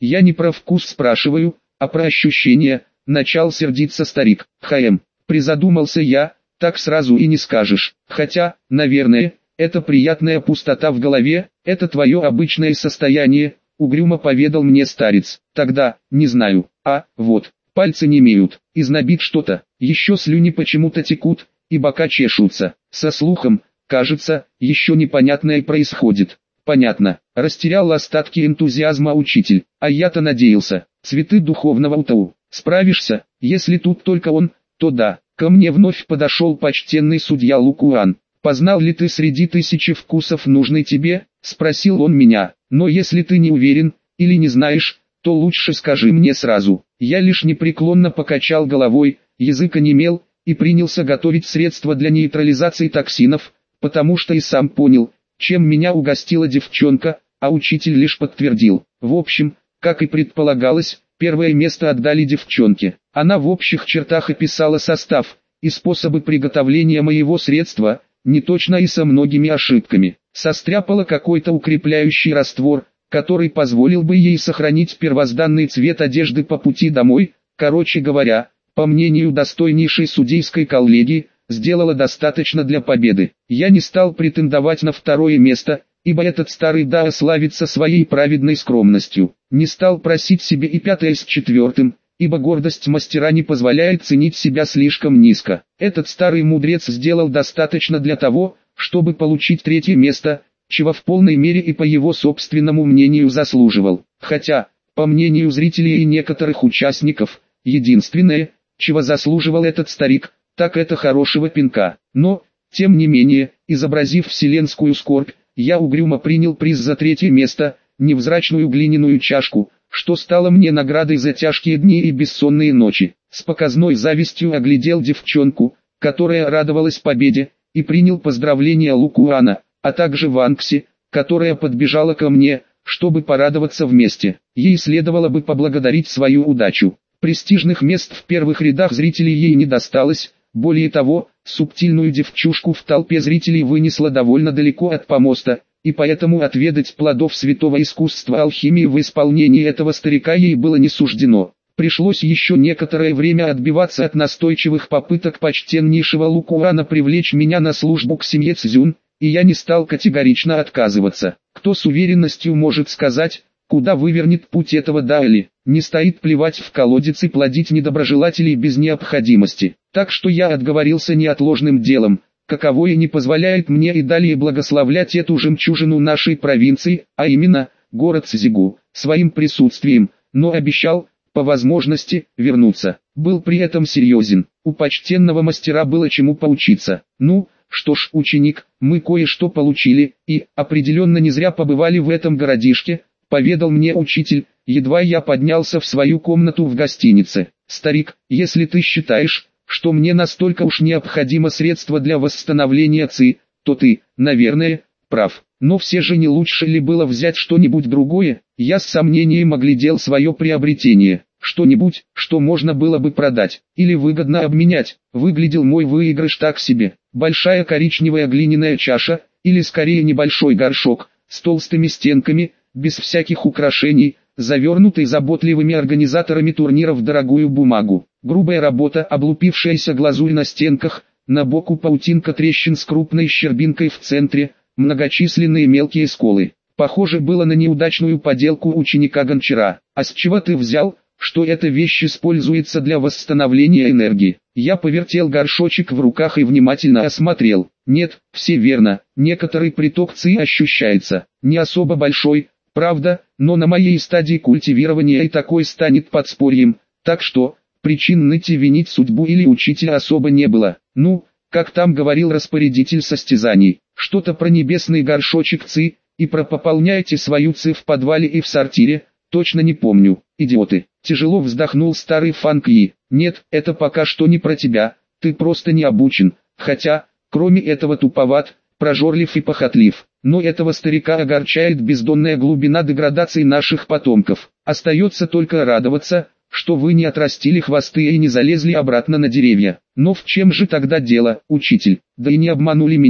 Я не про вкус спрашиваю, а про ощущения, начал сердиться старик. Призадумался я, так сразу и не скажешь. Хотя, наверное, это приятная пустота в голове, это твое обычное состояние, угрюмо поведал мне старец. Тогда, не знаю, вот, пальцы немеют, и знобит что-то, еще слюни почему-то текут, и бока чешутся. Со слухом, кажется, еще непонятное происходит. Понятно, растерял остатки энтузиазма учитель, а я-то надеялся. Цветы духовного УТУ, справишься, если тут только он, то да. Ко мне вновь подошел почтенный судья Лукуан. «Познал ли ты среди тысячи вкусов нужный тебе?» – спросил он меня. «Но если ты не уверен, или не знаешь, то лучше скажи мне сразу». Я лишь непреклонно покачал головой, язык онемел, и принялся готовить средства для нейтрализации токсинов, потому что и сам понял, чем меня угостила девчонка, а учитель лишь подтвердил. В общем, как и предполагалось, первое место отдали девчонке. Она в общих чертах описала состав и способы приготовления моего средства, неточно и со многими ошибками. Состряпала какой-то укрепляющий раствор, который позволил бы ей сохранить первозданный цвет одежды по пути домой. Короче говоря, по мнению достойнейшей судейской коллегии, сделала достаточно для победы. Я не стал претендовать на второе место, ибо этот старый Дао славится своей праведной скромностью. Не стал просить себе и пятое с четвертым, ибо гордость мастера не позволяет ценить себя слишком низко. Этот старый мудрец сделал достаточно для того, чтобы получить третье место, чего в полной мере и по его собственному мнению заслуживал. Хотя, по мнению зрителей и некоторых участников, единственное, чего заслуживал этот старик, так это хорошего пинка. Но, тем не менее, изобразив вселенскую скорбь, я угрюмо принял приз за третье место, невзрачную глиняную чашку, что стало мне наградой за тяжкие дни и бессонные ночи. С показной завистью оглядел девчонку, которая радовалась победе, и принял поздравления Лукуана, а также Ванкси, которая подбежала ко мне, чтобы порадоваться вместе. Ей следовало бы поблагодарить свою удачу. Престижных мест в первых рядах зрителей ей не досталось, более того, субтильную девчушку в толпе зрителей вынесла довольно далеко от помоста, и поэтому отведать плодов святого искусства алхимии в исполнении этого старика ей было не суждено. Пришлось еще некоторое время отбиваться от настойчивых попыток почтеннейшего Лукуана привлечь меня на службу к семье Цзюн, и я не стал категорично отказываться. Кто с уверенностью может сказать, куда вывернет путь этого Дайли? Не стоит плевать в колодец и плодить недоброжелателей без необходимости. Так что я отговорился неотложным делом, каковое не позволяет мне и далее благословлять эту жемчужину нашей провинции, а именно, город Цзигу, своим присутствием, но обещал, по возможности, вернуться. Был при этом серьезен. У почтенного мастера было чему поучиться. Ну, что ж, ученик, мы кое-что получили, и, определенно не зря побывали в этом городишке, поведал мне учитель, едва я поднялся в свою комнату в гостинице. Старик, если ты считаешь, что мне настолько уж необходимо средство для восстановления ЦИ, то ты, наверное, прав. Но все же не лучше ли было взять что-нибудь другое? Я с сомнением оглядел свое приобретение. Что-нибудь, что можно было бы продать, или выгодно обменять. Выглядел мой выигрыш так себе. Большая коричневая глиняная чаша, или скорее небольшой горшок, с толстыми стенками, без всяких украшений, завернутый заботливыми организаторами турнира в дорогую бумагу. Грубая работа, облупившаяся глазурь на стенках, на боку паутинка трещин с крупной щербинкой в центре, многочисленные мелкие сколы. Похоже было на неудачную поделку ученика гончара. А с чего ты взял, что эта вещь используется для восстановления энергии? Я повертел горшочек в руках и внимательно осмотрел. Нет, все верно, некоторый приток ЦИ ощущается, не особо большой, правда, но на моей стадии культивирования и такой станет подспорьем, так что, причин ныть и винить судьбу или учителя особо не было. Ну, как там говорил распорядитель состязаний, что-то про небесный горшочек ЦИ, и про пополняйте свою ЦИ в подвале и в сортире, точно не помню, идиоты. Тяжело вздохнул старый Фанг Yi. Нет, это пока что не про тебя, ты просто не обучен, хотя, кроме этого туповат, прожорлив и похотлив. Но этого старика огорчает бездонная глубина деградации наших потомков. Остается только радоваться, что вы не отрастили хвосты и не залезли обратно на деревья. Но в чем же тогда дело, учитель? Да и не обманули меня,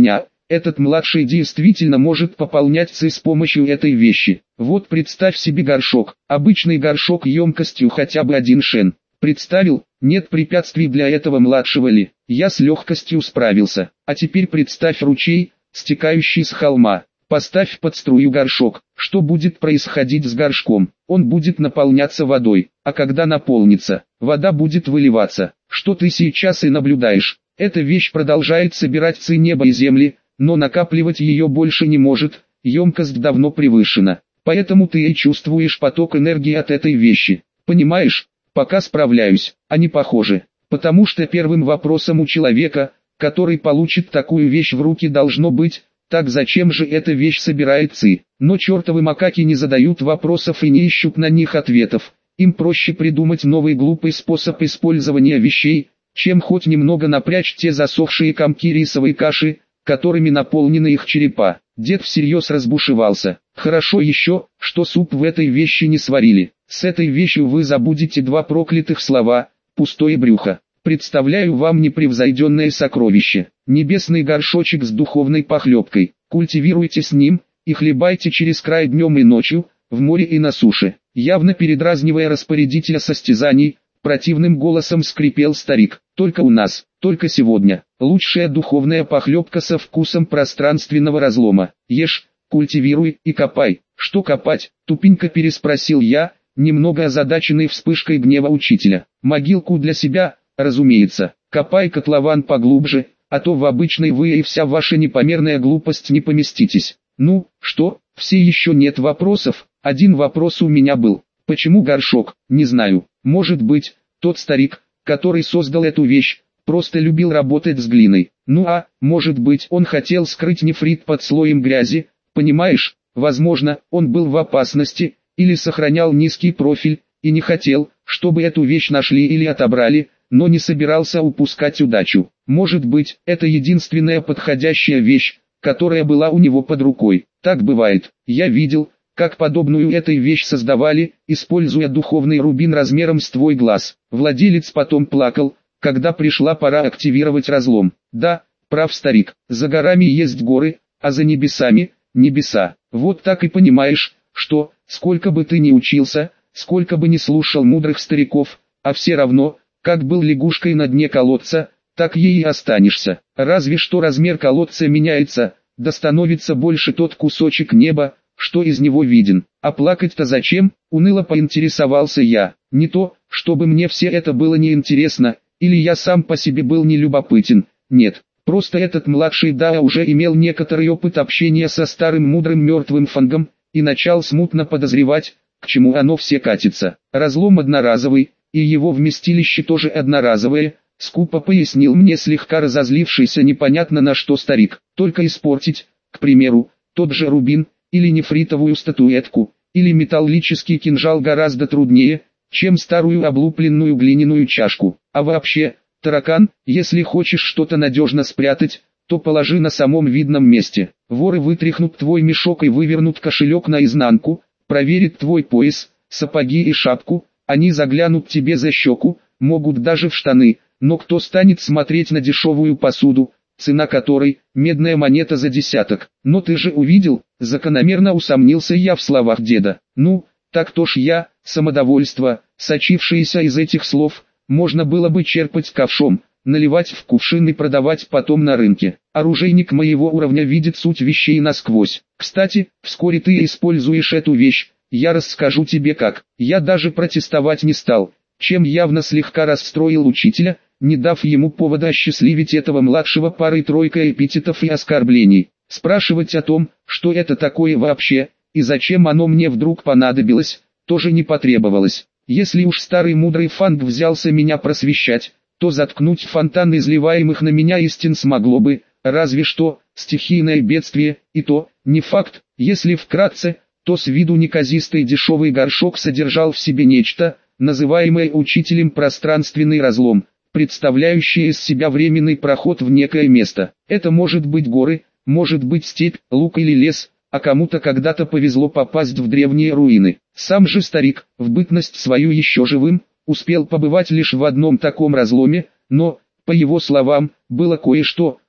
этот младший действительно может пополняться с помощью этой вещи. Вот представь себе горшок, обычный горшок емкостью хотя бы 1 шен. Представил, нет препятствий для этого младшего ли? Я с легкостью справился. А теперь представь ручей, стекающий с холма. Поставь под струю горшок. Что будет происходить с горшком? Он будет наполняться водой, а когда наполнится, вода будет выливаться. Что ты сейчас и наблюдаешь. Эта вещь продолжает собирать ци неба и земли, но накапливать ее больше не может, емкость давно превышена. Поэтому ты и чувствуешь поток энергии от этой вещи. Понимаешь? Пока справляюсь, они похожи. Потому что первым вопросом у человека, который получит такую вещь в руки, должно быть: так зачем же эта вещь собирает ци? Но чертовы макаки не задают вопросов и не ищут на них ответов. Им проще придумать новый глупый способ использования вещей, чем хоть немного напрячь те засохшие комки рисовой каши, которыми наполнены их черепа. Дед всерьез разбушевался. Хорошо еще, что суп в этой вещи не сварили. С этой вещью вы забудете 2 проклятых слова: пустое брюхо. Представляю вам непревзойденное сокровище. Небесный горшочек с духовной похлебкой. Культивируйте с ним, и хлебайте через край днем и ночью, в море и на суше. Явно передразнивая распорядителя состязаний, противным голосом скрипел старик. Только у нас, только сегодня. Лучшая духовная похлебка со вкусом пространственного разлома. Ешь, культивируй и копай. Что копать? Тупенько переспросил я, немного озадаченный вспышкой гнева учителя. Могилку для себя, разумеется. Копай котлован поглубже, а то в обычной вы и вся ваша непомерная глупость не поместитесь. Ну, что, все еще нет вопросов? Один вопрос у меня был. Почему горшок? Не знаю. Может быть, тот старик, который создал эту вещь, просто любил работать с глиной. Ну а, может быть, он хотел скрыть нефрит под слоем грязи, понимаешь? Возможно, он был в опасности, или сохранял низкий профиль, и не хотел, чтобы эту вещь нашли или отобрали, но не собирался упускать удачу. Может быть, это единственная подходящая вещь, которая была у него под рукой. Так бывает. Я видел, как подобную этой вещь создавали, используя духовный рубин размером с твой глаз. Владелец потом плакал, когда пришла пора активировать разлом. Да, прав старик, за горами есть горы, а за небесами – небеса. Вот так и понимаешь, что, сколько бы ты ни учился, сколько бы ни слушал мудрых стариков, а все равно, как был лягушкой на дне колодца, так ей и останешься. Разве что размер колодца меняется, да становится больше тот кусочек неба, что из него виден. А плакать-то зачем? Уныло поинтересовался я. Не то, чтобы мне все это было неинтересно, или я сам по себе был нелюбопытен. Нет, просто этот младший Дао уже имел некоторый опыт общения со старым мудрым мертвым фангом, и начал смутно подозревать, к чему оно все катится. Разлом одноразовый, и его вместилище тоже одноразовое, скупо пояснил мне слегка разозлившийся непонятно на что старик. Только испортить, к примеру, тот же рубин, или нефритовую статуэтку, или металлический кинжал гораздо труднее, чем старую облупленную глиняную чашку. А вообще, таракан, если хочешь что-то надежно спрятать, то положи на самом видном месте. Воры вытряхнут твой мешок и вывернут кошелек наизнанку, проверят твой пояс, сапоги и шапку, они заглянут тебе за щеку, могут даже в штаны, но кто станет смотреть на дешевую посуду, цена которой – медная монета за десяток? Но ты же увидел, закономерно усомнился я в словах деда. Ну, так то ж я, самодовольство, сочившееся из этих слов, можно было бы черпать ковшом, наливать в кувшин и продавать потом на рынке. Оружейник моего уровня видит суть вещей насквозь. Кстати, вскоре ты используешь эту вещь, я расскажу тебе как. Я даже протестовать не стал, чем явно слегка расстроил учителя, не дав ему повода осчастливить этого младшего парой-тройкой эпитетов и оскорблений. Спрашивать о том, что это такое вообще, и зачем оно мне вдруг понадобилось, тоже не потребовалось. Если уж старый мудрый фанг взялся меня просвещать, то заткнуть фонтан изливаемых на меня истин смогло бы, разве что, стихийное бедствие, и то, не факт. Если вкратце, то с виду неказистый дешевый горшок содержал в себе нечто, называемое учителем пространственный разлом, представляющий из себя временный проход в некое место. Это может быть горы, может быть степь, луг или лес, а кому-то когда-то повезло попасть в древние руины. Сам же старик, в бытность свою еще живым, успел побывать лишь в одном таком разломе, но, по его словам, было кое-что,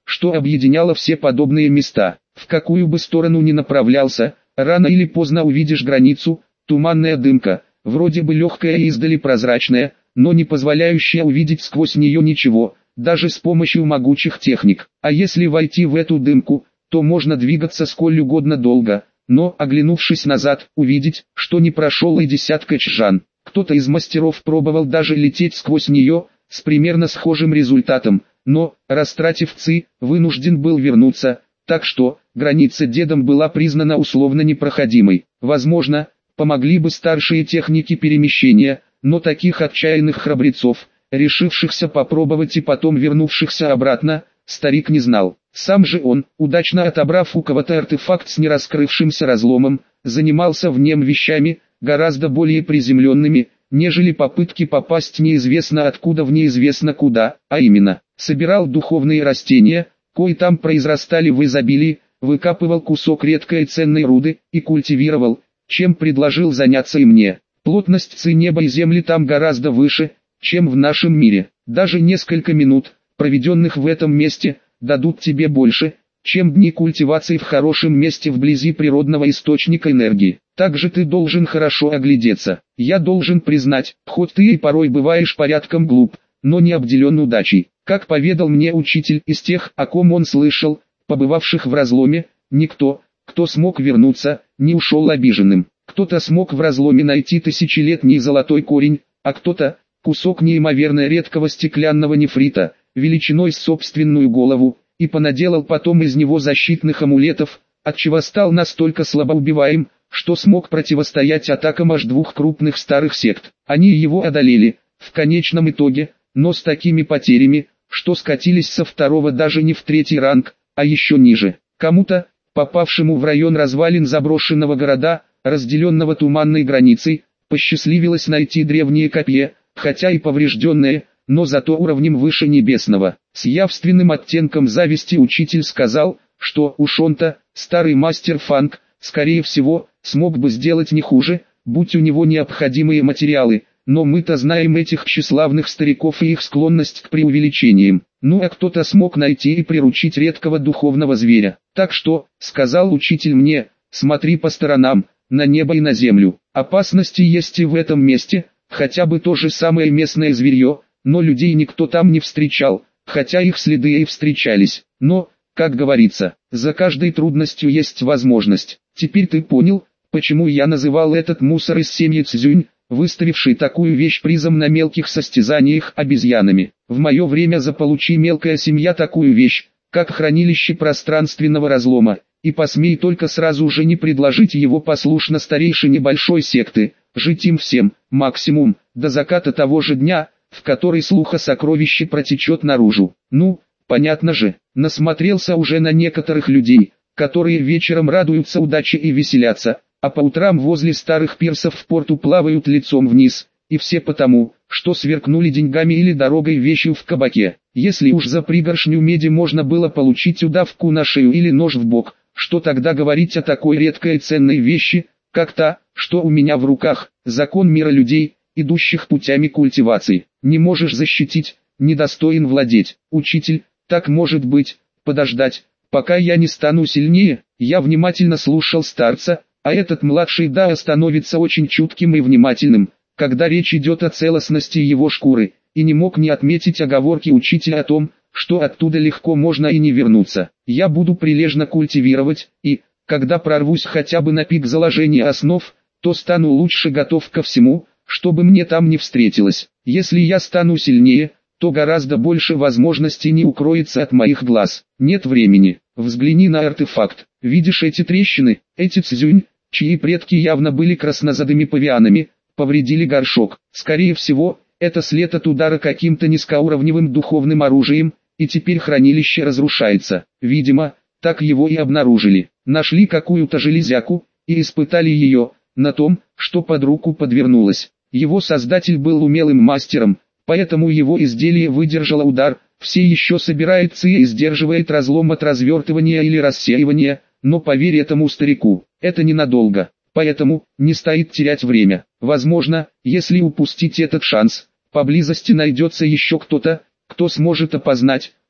что объединяло все подобные места. В какую бы сторону ни направлялся, рано или поздно увидишь границу, туманная дымка, вроде бы легкая и издали прозрачная, но не позволяющая увидеть сквозь нее ничего, даже с помощью могучих техник. А если войти в эту дымку, то можно двигаться сколь угодно долго, но, оглянувшись назад, увидеть, что не прошел и десятка чжан. Кто-то из мастеров пробовал даже лететь сквозь нее, с примерно схожим результатом, но, растратив ци, вынужден был вернуться, так что, граница дедом была признана условно непроходимой. Возможно, помогли бы старшие техники перемещения, но таких отчаянных храбрецов, решившихся попробовать и потом вернувшихся обратно, старик не знал. Сам же он, удачно отобрав у кого-то артефакт с нераскрывшимся разломом, занимался в нем вещами, гораздо более приземленными, нежели попытки попасть неизвестно откуда в неизвестно куда, а именно, собирал духовные растения, кои там произрастали в изобилии, выкапывал кусок редкой и ценной руды и культивировал, чем предложил заняться и мне. Плотность ци неба и земли там гораздо выше, чем в нашем мире. Даже несколько минут, проведенных в этом месте, дадут тебе больше, чем дни культивации в хорошем месте вблизи природного источника энергии. Также ты должен хорошо оглядеться. Я должен признать, хоть ты и порой бываешь порядком глуп, но не обделен удачей. Как поведал мне учитель из тех, о ком он слышал, побывавших в разломе, никто, кто смог вернуться, не ушел обиженным. Кто-то смог в разломе найти тысячелетний золотой корень, а кто-то – кусок неимоверно редкого стеклянного нефрита, величиной с собственную голову, и понаделал потом из него защитных амулетов, отчего стал настолько слабоубиваем, что смог противостоять атакам аж двух крупных старых сект. Они его одолели, в конечном итоге, но с такими потерями, что скатились со второго даже не в третий ранг, а еще ниже. Кому-то, попавшему в район развалин заброшенного города, разделенного туманной границей, посчастливилось найти древние копья, хотя и поврежденные, но зато уровнем выше небесного. С явственным оттенком зависти учитель сказал, что уж он-то, старый мастер Фанг, скорее всего, смог бы сделать не хуже, будь у него необходимые материалы, но мы-то знаем этих тщеславных стариков и их склонность к преувеличениям. Ну а кто-то смог найти и приручить редкого духовного зверя. Так что, сказал учитель мне, смотри по сторонам, на небо и на землю. Опасности есть и в этом месте, хотя бы то же самое местное зверье, но людей никто там не встречал, хотя их следы и встречались. Но, как говорится, за каждой трудностью есть возможность. Теперь ты понял, почему я называл этот мусор из семьи Цзюнь, выставивший такую вещь призом на мелких состязаниях обезьянами. В мое время заполучи мелкая семья такую вещь, как хранилище пространственного разлома, и посмей только сразу же не предложить его послушно старейшине большой секты, жить им всем, максимум, до заката того же дня, в который слух о сокровище протечет наружу. Ну, понятно же, насмотрелся уже на некоторых людей, которые вечером радуются удаче и веселятся, а по утрам возле старых пирсов в порту плавают лицом вниз, и все потому, что сверкнули деньгами или дорогой вещью в кабаке. Если уж за пригоршню меди можно было получить удавку на шею или нож в бок, что тогда говорить о такой редкой и ценной вещи, как та, что у меня в руках, закон мира людей, идущих путями культивации. Не можешь защитить, недостоин владеть. Учитель, так может быть, подождать, пока я не стану сильнее. Я внимательно слушал старца, а этот младший да становится очень чутким и внимательным, когда речь идет о целостности его шкуры, и не мог не отметить оговорки учителя о том, что оттуда легко можно и не вернуться. Я буду прилежно культивировать, и, когда прорвусь хотя бы на пик заложения основ, то стану лучше готов ко всему, чтобы мне там не встретилось. Если я стану сильнее, то гораздо больше возможностей не укроется от моих глаз. Нет времени. Взгляни на артефакт. Видишь эти трещины, эти цзюнь, чьи предки явно были краснозадыми павианами, повредили горшок. Скорее всего, это след от удара каким-то низкоуровневым духовным оружием, и теперь хранилище разрушается. Видимо, так его и обнаружили. Нашли какую-то железяку, и испытали ее, на том, что под руку подвернулось. Его создатель был умелым мастером, поэтому его изделие выдержало удар, все еще собирается и сдерживает разлом от развертывания или рассеивания, но поверь этому старику, это ненадолго, поэтому не стоит терять время. Возможно, если упустить этот шанс, поблизости найдется еще кто-то, кто сможет опознать,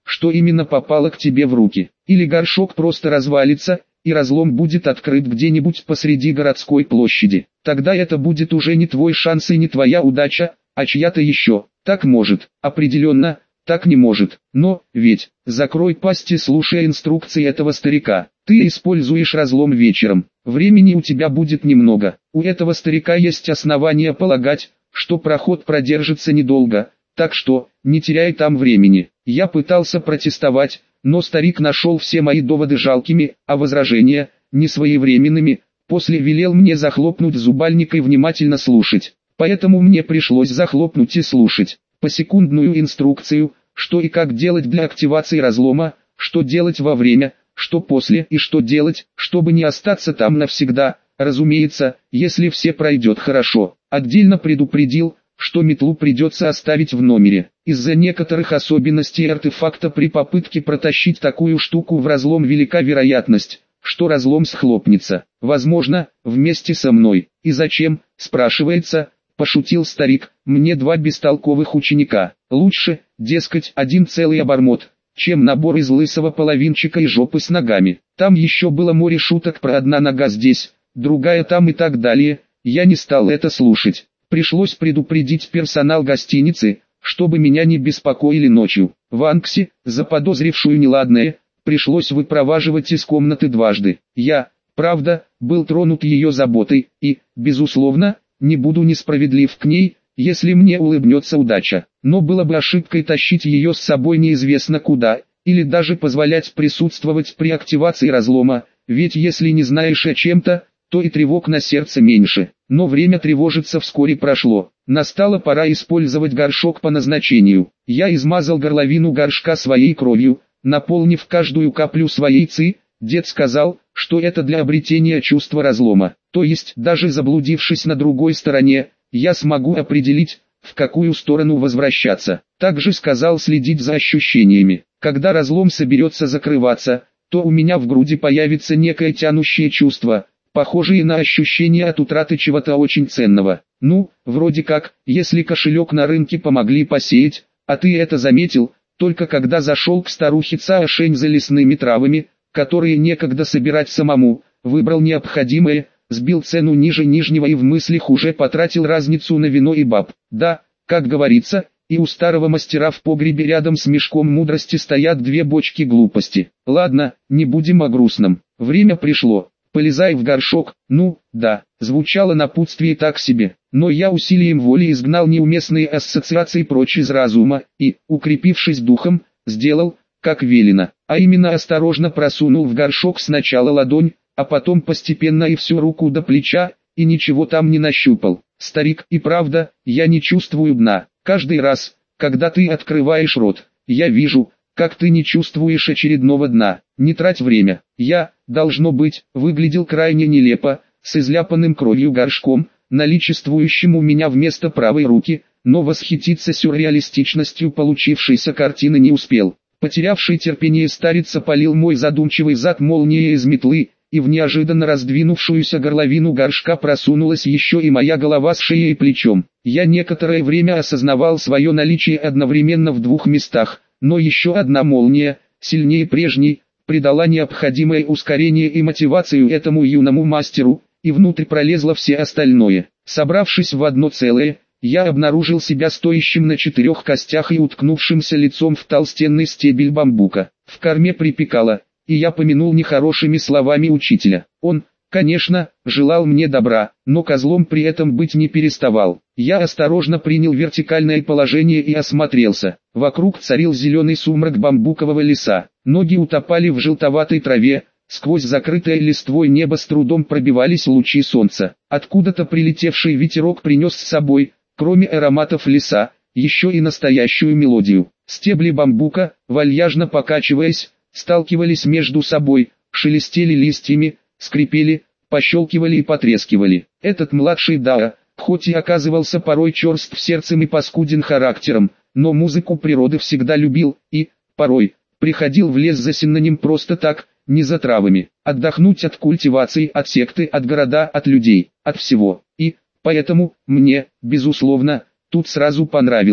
что именно попало к тебе в руки. Или горшок просто развалится, и разлом будет открыт где-нибудь посреди городской площади. Тогда это будет уже не твой шанс и не твоя удача, а чья-то еще. Так может, определенно, так не может. Но, ведь, закрой пасть и слушай инструкции этого старика. Ты используешь разлом вечером. Времени у тебя будет немного. У этого старика есть основания полагать, что проход продержится недолго. Так что, не теряй там времени. Я пытался протестовать, но старик нашел все мои доводы жалкими, а возражения – несвоевременными. После велел мне захлопнуть зубальник и внимательно слушать. Поэтому мне пришлось захлопнуть и слушать посекундную инструкцию, что и как делать для активации разлома, что делать во время, что после и что делать, чтобы не остаться там навсегда. Разумеется, если все пройдет хорошо. Отдельно предупредил, что метлу придется оставить в номере. Из-за некоторых особенностей артефакта при попытке протащить такую штуку в разлом велика вероятность, что разлом схлопнется. Возможно, вместе со мной. И зачем, спрашивается, пошутил старик, мне два бестолковых ученика. Лучше, дескать, один целый обормот, чем набор из лысого половинчика и жопы с ногами. Там еще было море шуток про одна нога здесь, другая там и так далее. Я не стал это слушать. Пришлось предупредить персонал гостиницы, чтобы меня не беспокоили ночью. Ванкси, заподозрившую неладное, пришлось выпроваживать из комнаты дважды. Я, правда, был тронут ее заботой и, безусловно, не буду несправедлив к ней, если мне улыбнется удача. Но было бы ошибкой тащить ее с собой неизвестно куда, или даже позволять присутствовать при активации разлома, ведь если не знаешь о чем-то, то и тревог на сердце меньше. Но время тревожиться вскоре прошло. Настала пора использовать горшок по назначению. Я измазал горловину горшка своей кровью, наполнив каждую каплю своей ци. Дед сказал, что это для обретения чувства разлома. То есть, даже заблудившись на другой стороне, я смогу определить, в какую сторону возвращаться. Также сказал следить за ощущениями. Когда разлом соберется закрываться, то у меня в груди появится некое тянущее чувство, похожие на ощущения от утраты чего-то очень ценного. Ну, вроде как, если кошелек на рынке помогли посеять, а ты это заметил, только когда зашел к старухе Цаошень за лесными травами, которые некогда собирать самому, выбрал необходимое, сбил цену ниже нижнего и в мыслях уже потратил разницу на вино и баб. Да, как говорится, и у старого мастера в погребе рядом с мешком мудрости стоят две бочки глупости. Ладно, не будем о грустном. Время пришло. Полезай в горшок. Ну, да, звучало напутствие так себе, но я усилием воли изгнал неуместные ассоциации прочь из разума и, укрепившись духом, сделал, как велено, а именно осторожно просунул в горшок сначала ладонь, а потом постепенно и всю руку до плеча, и ничего там не нащупал. Старик, и правда, я не чувствую дна. Каждый раз, когда ты открываешь рот, я вижу, как ты не чувствуешь очередного дна. Не трать время. Я, должно быть, выглядел крайне нелепо, с изляпанным кровью горшком, наличествующим у меня вместо правой руки, но восхититься сюрреалистичностью получившейся картины не успел. Потерявший терпение старец опалил мой задумчивый зад молнией из метлы, и в неожиданно раздвинувшуюся горловину горшка просунулась еще и моя голова с шеей и плечом. Я некоторое время осознавал свое наличие одновременно в двух местах, но еще одна молния, сильнее прежней, придала необходимое ускорение и мотивацию этому юному мастеру, и внутрь пролезло все остальное. Собравшись в одно целое, я обнаружил себя стоящим на 4 костях и уткнувшимся лицом в толстенный стебель бамбука. В корме припекало, и я помянул нехорошими словами учителя. Он, конечно, желал мне добра, но козлом при этом быть не переставал. Я осторожно принял вертикальное положение и осмотрелся. Вокруг царил зеленый сумрак бамбукового леса. Ноги утопали в желтоватой траве, сквозь закрытое листвой небо с трудом пробивались лучи солнца. Откуда-то прилетевший ветерок принес с собой, кроме ароматов леса, еще и настоящую мелодию. Стебли бамбука, вальяжно покачиваясь, сталкивались между собой, шелестели листьями, скрипели, пощелкивали и потрескивали. Этот младший Дао, хоть и оказывался порой черств сердцем и паскуден характером, но музыку природы всегда любил и, порой, приходил в лес за синоним просто так, не за травами, отдохнуть от культивации, от секты, от города, от людей, от всего. И, поэтому, мне, безусловно, тут сразу понравилось.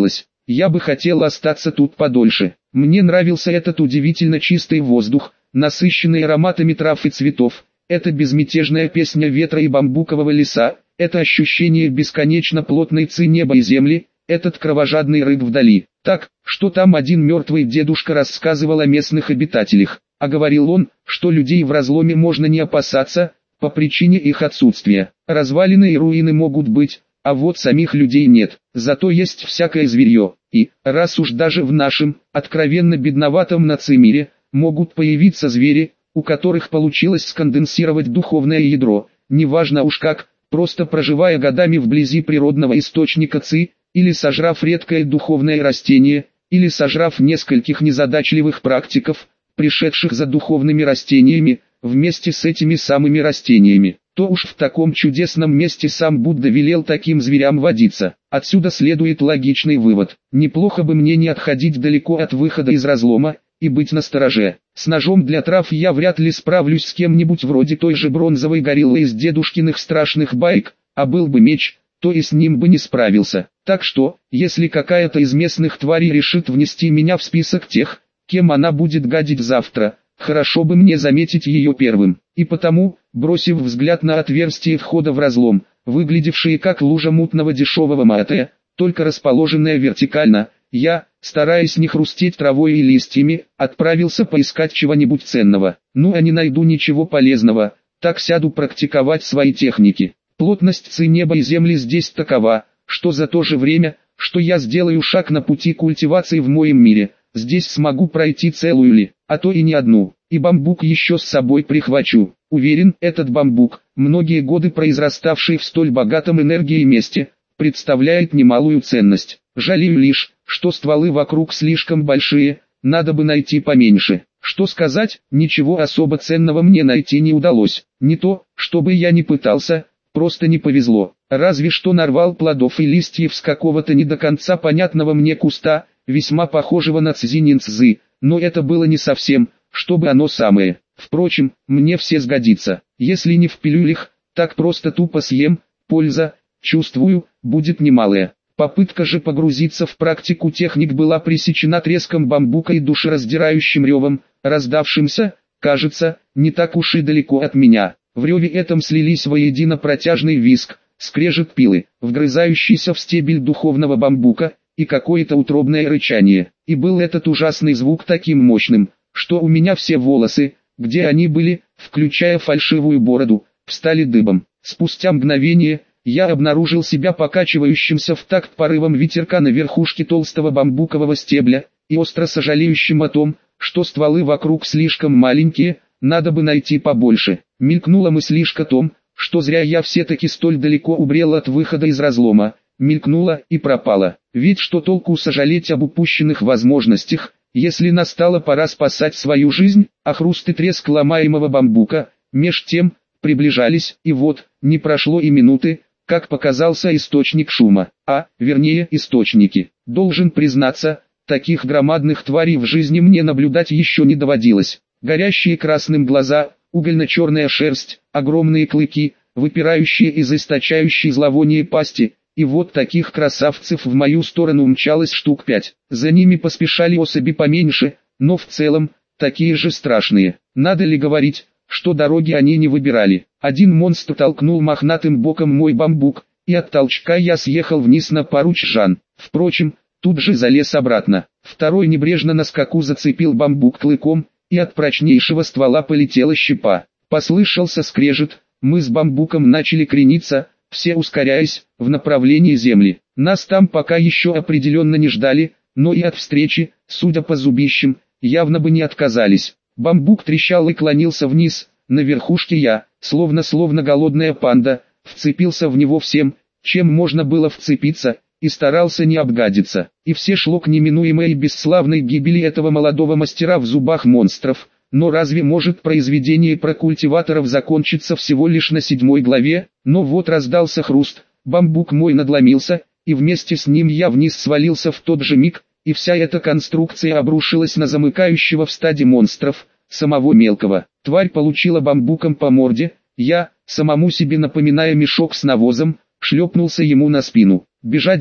я бы хотел остаться тут подольше. Мне нравился этот удивительно чистый воздух, насыщенный ароматами трав и цветов. Это безмятежная песня ветра и бамбукового леса, это ощущение бесконечно плотной ци неба и земли, этот кровожадный рык вдали. Так, что там один мертвый дедушка рассказывал о местных обитателях, а говорил он, что людей в разломе можно не опасаться, по причине их отсутствия. Развалины и руины могут быть, а вот самих людей нет, зато есть всякое зверье. И, раз уж даже в нашем, откровенно бедноватом нацимире, могут появиться звери, у которых получилось сконденсировать духовное ядро, неважно уж как, просто проживая годами вблизи природного источника ци, или сожрав редкое духовное растение, или сожрав нескольких незадачливых практиков, пришедших за духовными растениями, вместе с этими самыми растениями, то уж в таком чудесном месте сам Будда велел таким зверям водиться. Отсюда следует логичный вывод: неплохо бы мне не отходить далеко от выхода из разлома, и быть настороже. С ножом для трав я вряд ли справлюсь с кем-нибудь вроде той же бронзовой гориллы из дедушкиных страшных баек, а был бы меч, то и с ним бы не справился. Так что, если какая-то из местных тварей решит внести меня в список тех, кем она будет гадить завтра, хорошо бы мне заметить ее первым. И потому, бросив взгляд на отверстие входа в разлом, выглядевшее как лужа мутного дешевого мате, только расположенная вертикально, я, стараясь не хрустеть травой и листьями, отправился поискать чего-нибудь ценного. Ну а не найду ничего полезного, так сяду практиковать свои техники. Плотность ци неба и земли здесь такова, что за то же время, что я сделаю шаг на пути культивации в моем мире, здесь смогу пройти целую ли, а то и не одну, и бамбук еще с собой прихвачу. Уверен, этот бамбук, многие годы произраставший в столь богатом энергией месте, представляет немалую ценность. Жалею лишь, что стволы вокруг слишком большие, надо бы найти поменьше. Что сказать, ничего особо ценного мне найти не удалось. Не то, чтобы я не пытался, просто не повезло. Разве что нарвал плодов и листьев с какого-то не до конца понятного мне куста, весьма похожего на цзининцзы, но это было не совсем, чтобы оно самое. Впрочем, мне все сгодится. Если не в пилюлях, так просто тупо съем, польза, чувствую, будет немалая. Попытка же погрузиться в практику техник была пресечена треском бамбука и душераздирающим ревом, раздавшимся, кажется, не так уж и далеко от меня. В реве этом слились воедино протяжный визг, скрежет пилы, вгрызающийся в стебель духовного бамбука, и какое-то утробное рычание. И был этот ужасный звук таким мощным, что у меня все волосы, где они были, включая фальшивую бороду, встали дыбом. Спустя мгновение, я обнаружил себя покачивающимся в такт порывом ветерка на верхушке толстого бамбукового стебля, и остро сожалеющим о том, что стволы вокруг слишком маленькие, надо бы найти побольше. Мелькнула мыслишка о том, что зря я все-таки столь далеко убрел от выхода из разлома, мелькнула и пропала. Ведь что толку сожалеть об упущенных возможностях, если настала пора спасать свою жизнь, а хруст и треск ломаемого бамбука, меж тем, приближались, и вот, не прошло и минуты, как показался источник шума, вернее источники. Должен признаться, таких громадных тварей в жизни мне наблюдать еще не доводилось. Горящие красным глаза, угольно-черная шерсть, огромные клыки, выпирающие из источающей зловоние пасти, и вот таких красавцев в мою сторону мчалось штук 5. За ними поспешали особи поменьше, но в целом, такие же страшные. Надо ли говорить, что дороги они не выбирали. Один монстр толкнул мохнатым боком мой бамбук, и от толчка я съехал вниз на пару чжан. Впрочем, тут же залез обратно. Второй небрежно на скаку зацепил бамбук клыком, и от прочнейшего ствола полетела щепа. Послышался скрежет, мы с бамбуком начали крениться, все ускоряясь, в направлении земли. Нас там пока еще определенно не ждали, но и от встречи, судя по зубищам, явно бы не отказались. Бамбук трещал и клонился вниз, на верхушке я, словно голодная панда, вцепился в него всем, чем можно было вцепиться, и старался не обгадиться. И все шло к неминуемой и бесславной гибели этого молодого мастера в зубах монстров. Но разве может произведение про культиваторов закончиться всего лишь на 7 главе? Но вот раздался хруст, бамбук мой надломился, и вместе с ним я вниз свалился в тот же миг, и вся эта конструкция обрушилась на замыкающего в стаде монстров, самого мелкого. Тварь получила бамбуком по морде, я, самому себе напоминая мешок с навозом, шлепнулся ему на спину. Бежать было,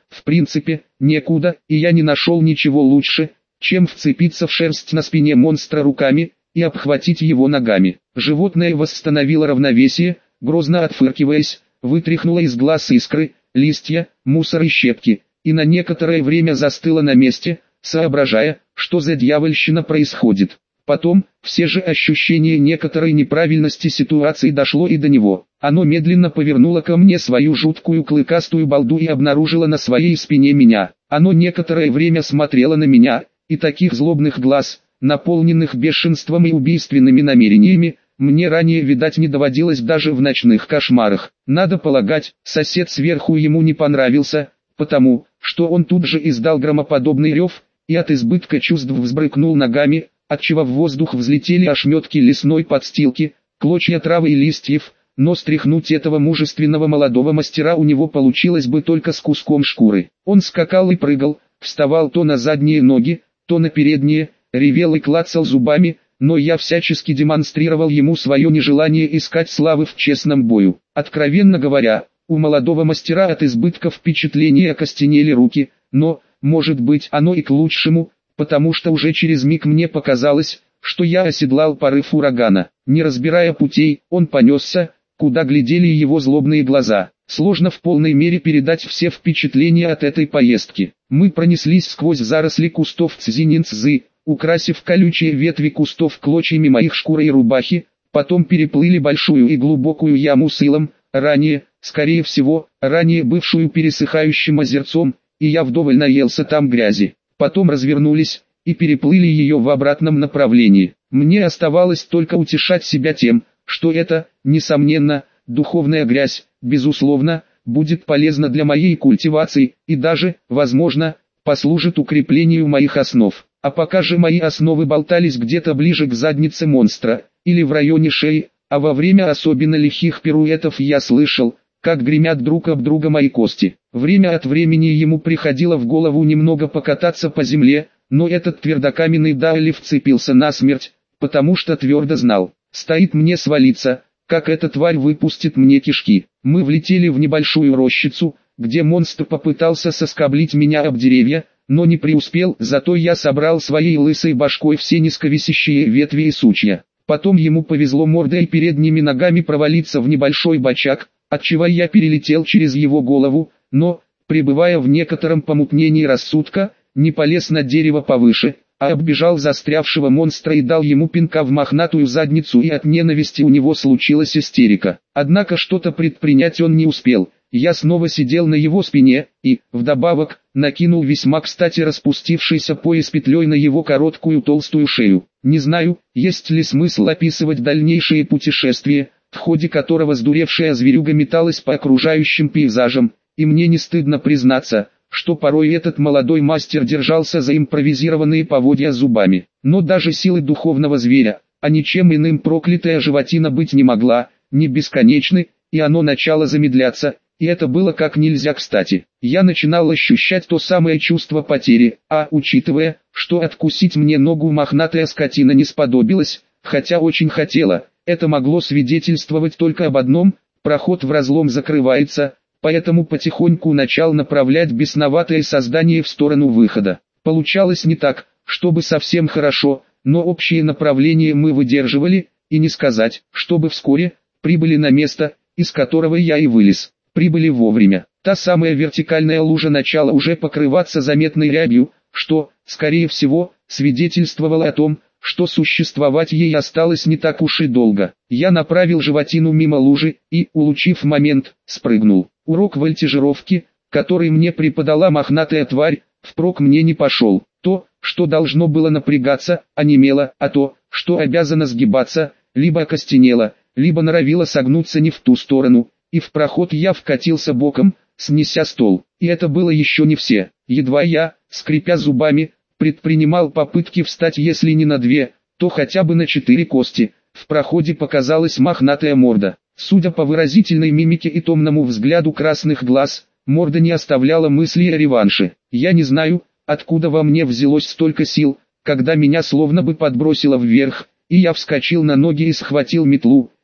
в принципе, некуда, и я не нашел ничего лучше, чем вцепиться в шерсть на спине монстра руками и обхватить его ногами. Животное восстановило равновесие, грозно отфыркиваясь, вытряхнуло из глаз искры, листья, мусор и щепки, и на некоторое время застыло на месте, соображая, что за дьявольщина происходит. Потом, все же ощущение некоторой неправильности ситуации дошло и до него. Оно медленно повернуло ко мне свою жуткую клыкастую балду и обнаружило на своей спине меня. Оно некоторое время смотрело на меня, и таких злобных глаз, наполненных бешенством и убийственными намерениями, мне ранее видать не доводилось даже в ночных кошмарах. Надо полагать, сосед сверху ему не понравился, потому, что он тут же издал громоподобный рев, и от избытка чувств взбрыкнул ногами, отчего в воздух взлетели ошметки лесной подстилки, клочья травы и листьев, но стряхнуть этого мужественного молодого мастера у него получилось бы только с куском шкуры. Он скакал и прыгал, вставал то на задние ноги, то на передние, ревел и клацал зубами, но я всячески демонстрировал ему свое нежелание искать славы в честном бою. Откровенно говоря, у молодого мастера от избытка впечатления окостенели руки, но, может быть, оно и к лучшему, потому что уже через миг мне показалось, что я оседлал порыв урагана. Не разбирая путей, он понесся, куда глядели его злобные глаза. Сложно в полной мере передать все впечатления от этой поездки. Мы пронеслись сквозь заросли кустов цзининцзы, украсив колючие ветви кустов клочьями моих шкуры и рубахи, потом переплыли большую и глубокую яму с илом, ранее, скорее всего, ранее бывшую пересыхающим озерцом, и я вдоволь наелся там грязи. Потом развернулись и переплыли ее в обратном направлении. Мне оставалось только утешать себя тем, что это, несомненно, духовная грязь, безусловно, будет полезна для моей культивации и даже, возможно, послужит укреплению моих основ. А пока же мои основы болтались где-то ближе к заднице монстра, или в районе шеи, а во время особенно лихих пируэтов я слышал, как гремят друг об друга мои кости. Время от времени ему приходило в голову немного покататься по земле, но этот твердокаменный Дайли вцепился насмерть, потому что твердо знал, стоит мне свалиться, как эта тварь выпустит мне кишки. Мы влетели в небольшую рощицу, где монстр попытался соскоблить меня об деревья, но не преуспел, зато я собрал своей лысой башкой все низковисящие ветви и сучья. Потом ему повезло мордой и передними ногами провалиться в небольшой бочак, отчего я перелетел через его голову, но, пребывая в некотором помутнении рассудка, не полез на дерево повыше, а оббежал застрявшего монстра и дал ему пинка в мохнатую задницу, и от ненависти у него случилась истерика. Однако что-то предпринять он не успел. Я снова сидел на его спине и, вдобавок, накинул весьма кстати распустившийся пояс петлей на его короткую толстую шею. Не знаю, есть ли смысл описывать дальнейшие путешествия, в ходе которого сдуревшая зверюга металась по окружающим пейзажам, и мне не стыдно признаться, что порой этот молодой мастер держался за импровизированные поводья зубами. Но даже силы духовного зверя, а ничем иным проклятая животина быть не могла, не бесконечны, и оно начало замедляться, и это было как нельзя кстати. Я начинал ощущать то самое чувство потери, а учитывая, что откусить мне ногу мохнатая скотина не сподобилась, хотя очень хотела, это могло свидетельствовать только об одном: проход в разлом закрывается, поэтому потихоньку начал направлять бесноватое создание в сторону выхода. Получалось не так, чтобы совсем хорошо, но общее направление мы выдерживали, и не сказать, чтобы вскоре прибыли на место, из которого я и вылез. Прибыли вовремя. Та самая вертикальная лужа начала уже покрываться заметной рябью, что, скорее всего, свидетельствовало о том, что существовать ей осталось не так уж и долго. Я направил животину мимо лужи и, улучив момент, спрыгнул. Урок вольтижировки, который мне преподала мохнатая тварь, впрок мне не пошел. То, что должно было напрягаться, онемело, а то, что обязано сгибаться, либо окостенело, либо норовило согнуться не в ту сторону, и в проход я вкатился боком, снеся стол. И это было еще не все. Едва я, скрипя зубами, предпринимал попытки встать если не на 2, то хотя бы на 4 кости, в проходе показалась мохнатая морда. Судя по выразительной мимике и томному взгляду красных глаз, морда не оставляла мысли о реванше. Я не знаю, откуда во мне взялось столько сил, когда меня словно бы подбросило вверх, и я вскочил на ноги и схватил метлу,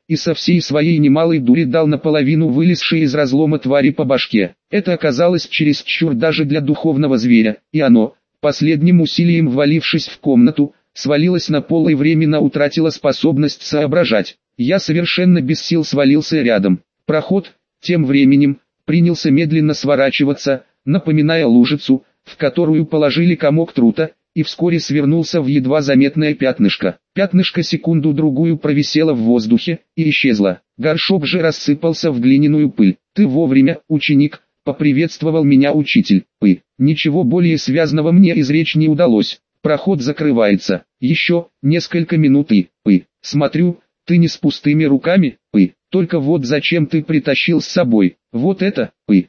и со всей своей немалой дури дал наполовину вылезшей из разлома твари по башке. Это оказалось чересчур даже для духовного зверя, и оно, последним усилием ввалившись в комнату, свалилось на пол и временно утратило способность соображать. Я совершенно без сил свалился рядом. Проход, тем временем, принялся медленно сворачиваться, напоминая лужицу, в которую положили комок трута, и вскоре свернулся в едва заметное пятнышко. Пятнышко секунду-другую провисело в воздухе и исчезло. Горшок же рассыпался в глиняную пыль. «Ты вовремя, ученик», — поприветствовал меня учитель. Ничего более связанного мне изречь не удалось. Проход закрывается. Еще несколько минут и... Смотрю, ты не с пустыми руками? Только вот зачем ты притащил с собой? Вот это?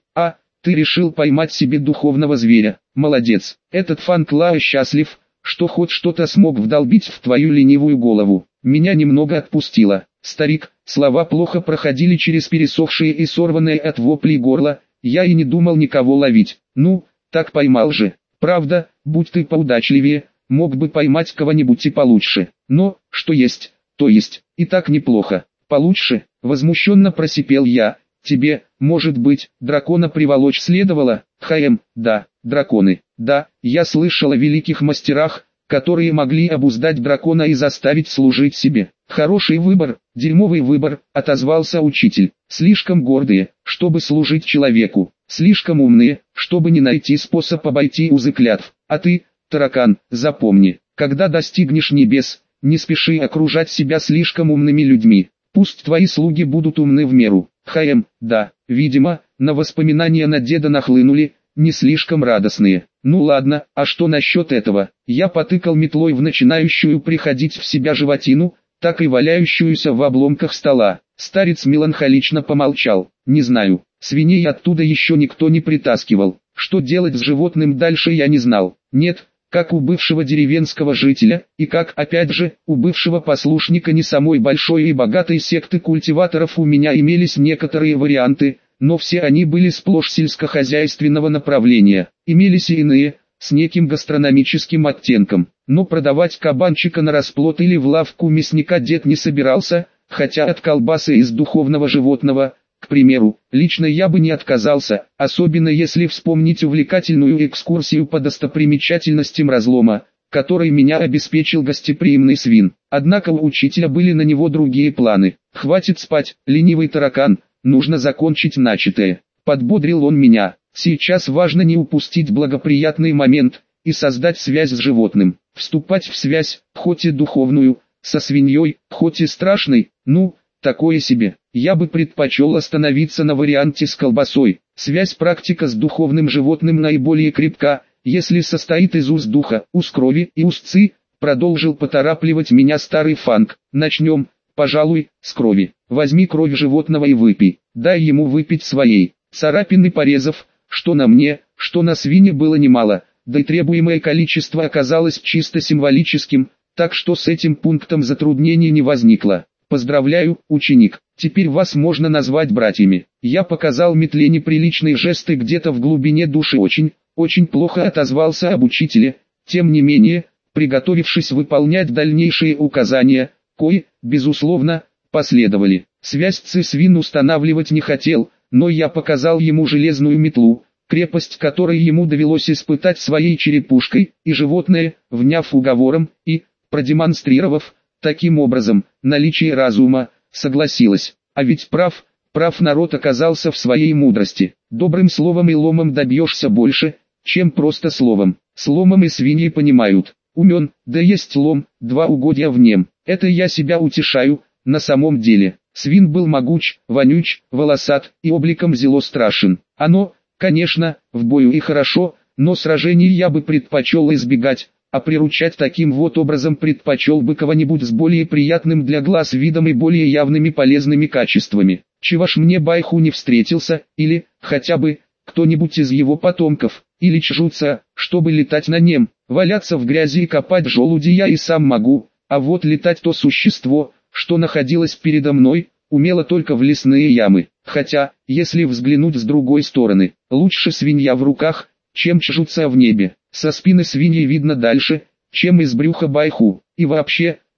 Ты решил поймать себе духовного зверя. Молодец. Этот Фанклаа счастлив, что хоть что-то смог вдолбить в твою ленивую голову. Меня немного отпустило. Старик, слова плохо проходили через пересохшие и сорванные от воплей горло. Я и не думал никого ловить. Ну, так поймал же. Правда, будь ты поудачливее, мог бы поймать кого-нибудь и получше. Но, что есть, то есть, и так неплохо. Получше, возмущенно просипел я. Тебе, может быть, дракона приволочь следовало? Да, драконы. Да, я слышал о великих мастерах, которые могли обуздать дракона и заставить служить себе. Хороший выбор, дерьмовый выбор, отозвался учитель. Слишком гордые, чтобы служить человеку. Слишком умные, чтобы не найти способ обойти узы клятв. А ты, таракан, запомни, когда достигнешь небес, не спеши окружать себя слишком умными людьми. Пусть твои слуги будут умны в меру. Да, видимо, на воспоминания на деда нахлынули, не слишком радостные. Ну ладно, а что насчет этого? Я потыкал метлой в начинающую приходить в себя животину, так и валяющуюся в обломках стола. Старец меланхолично помолчал. Не знаю, свиней оттуда еще никто не притаскивал. Что делать с животным дальше я не знал. Нет, как у бывшего деревенского жителя, и как, опять же, у бывшего послушника не самой большой и богатой секты культиваторов у меня имелись некоторые варианты, но все они были сплошь сельскохозяйственного направления. Имелись и иные, с неким гастрономическим оттенком, но продавать кабанчика на расплод или в лавку мясника дед не собирался, хотя от колбасы из духовного животного, к примеру, лично я бы не отказался, особенно если вспомнить увлекательную экскурсию по достопримечательностям разлома, которой меня обеспечил гостеприимный свин. Однако у учителя были на него другие планы. «Хватит спать, ленивый таракан, нужно закончить начатое», — подбодрил он меня. «Сейчас важно не упустить благоприятный момент и создать связь с животным. Вступать в связь, хоть и духовную, со свиньей, хоть и страшной, ну, такое себе. Я бы предпочел остановиться на варианте с колбасой. Связь практика с духовным животным наиболее крепка, если состоит из уз духа, уз крови и уз ци», продолжил поторапливать меня старый Фанк. «Начнем, пожалуй, с крови. Возьми кровь животного и выпей. Дай ему выпить своей». Царапин и порезов, что на мне, что на свине было немало, да и требуемое количество оказалось чисто символическим, так что с этим пунктом затруднений не возникло. «Поздравляю, ученик, теперь вас можно назвать братьями». Я показал метле неприличные жесты где-то в глубине души, очень плохо отозвался об учителе, тем не менее, приготовившись выполнять дальнейшие указания, кои, безусловно, последовали. Связь ци-свин устанавливать не хотел, но я показал ему железную метлу, крепость которой ему довелось испытать своей черепушкой, и животное, вняв уговором и, продемонстрировав, таким образом, наличие разума, согласилось. А ведь прав народ оказался в своей мудрости. Добрым словом и ломом добьешься больше, чем просто словом. Сломом и свиньи понимают. Умен, да есть лом, два угодья в нем. Это я себя утешаю, на самом деле. Свин был могуч, вонюч, волосат и обликом зело страшен. Оно, конечно, в бою и хорошо, но сражений я бы предпочел избегать, а приручать таким вот образом предпочел бы кого-нибудь с более приятным для глаз видом и более явными полезными качествами. Чего ж мне Байху не встретился, или, хотя бы, кто-нибудь из его потомков, или Чжуца, чтобы летать на нем, валяться в грязи и копать желуди я и сам могу, а вот летать то существо, что находилось передо мной, умело только в лесные ямы. Хотя, если взглянуть с другой стороны, лучше свинья в руках, чем Чжуца в небе. Со спины свиньи видно дальше, чем из брюха Байху. И вообще,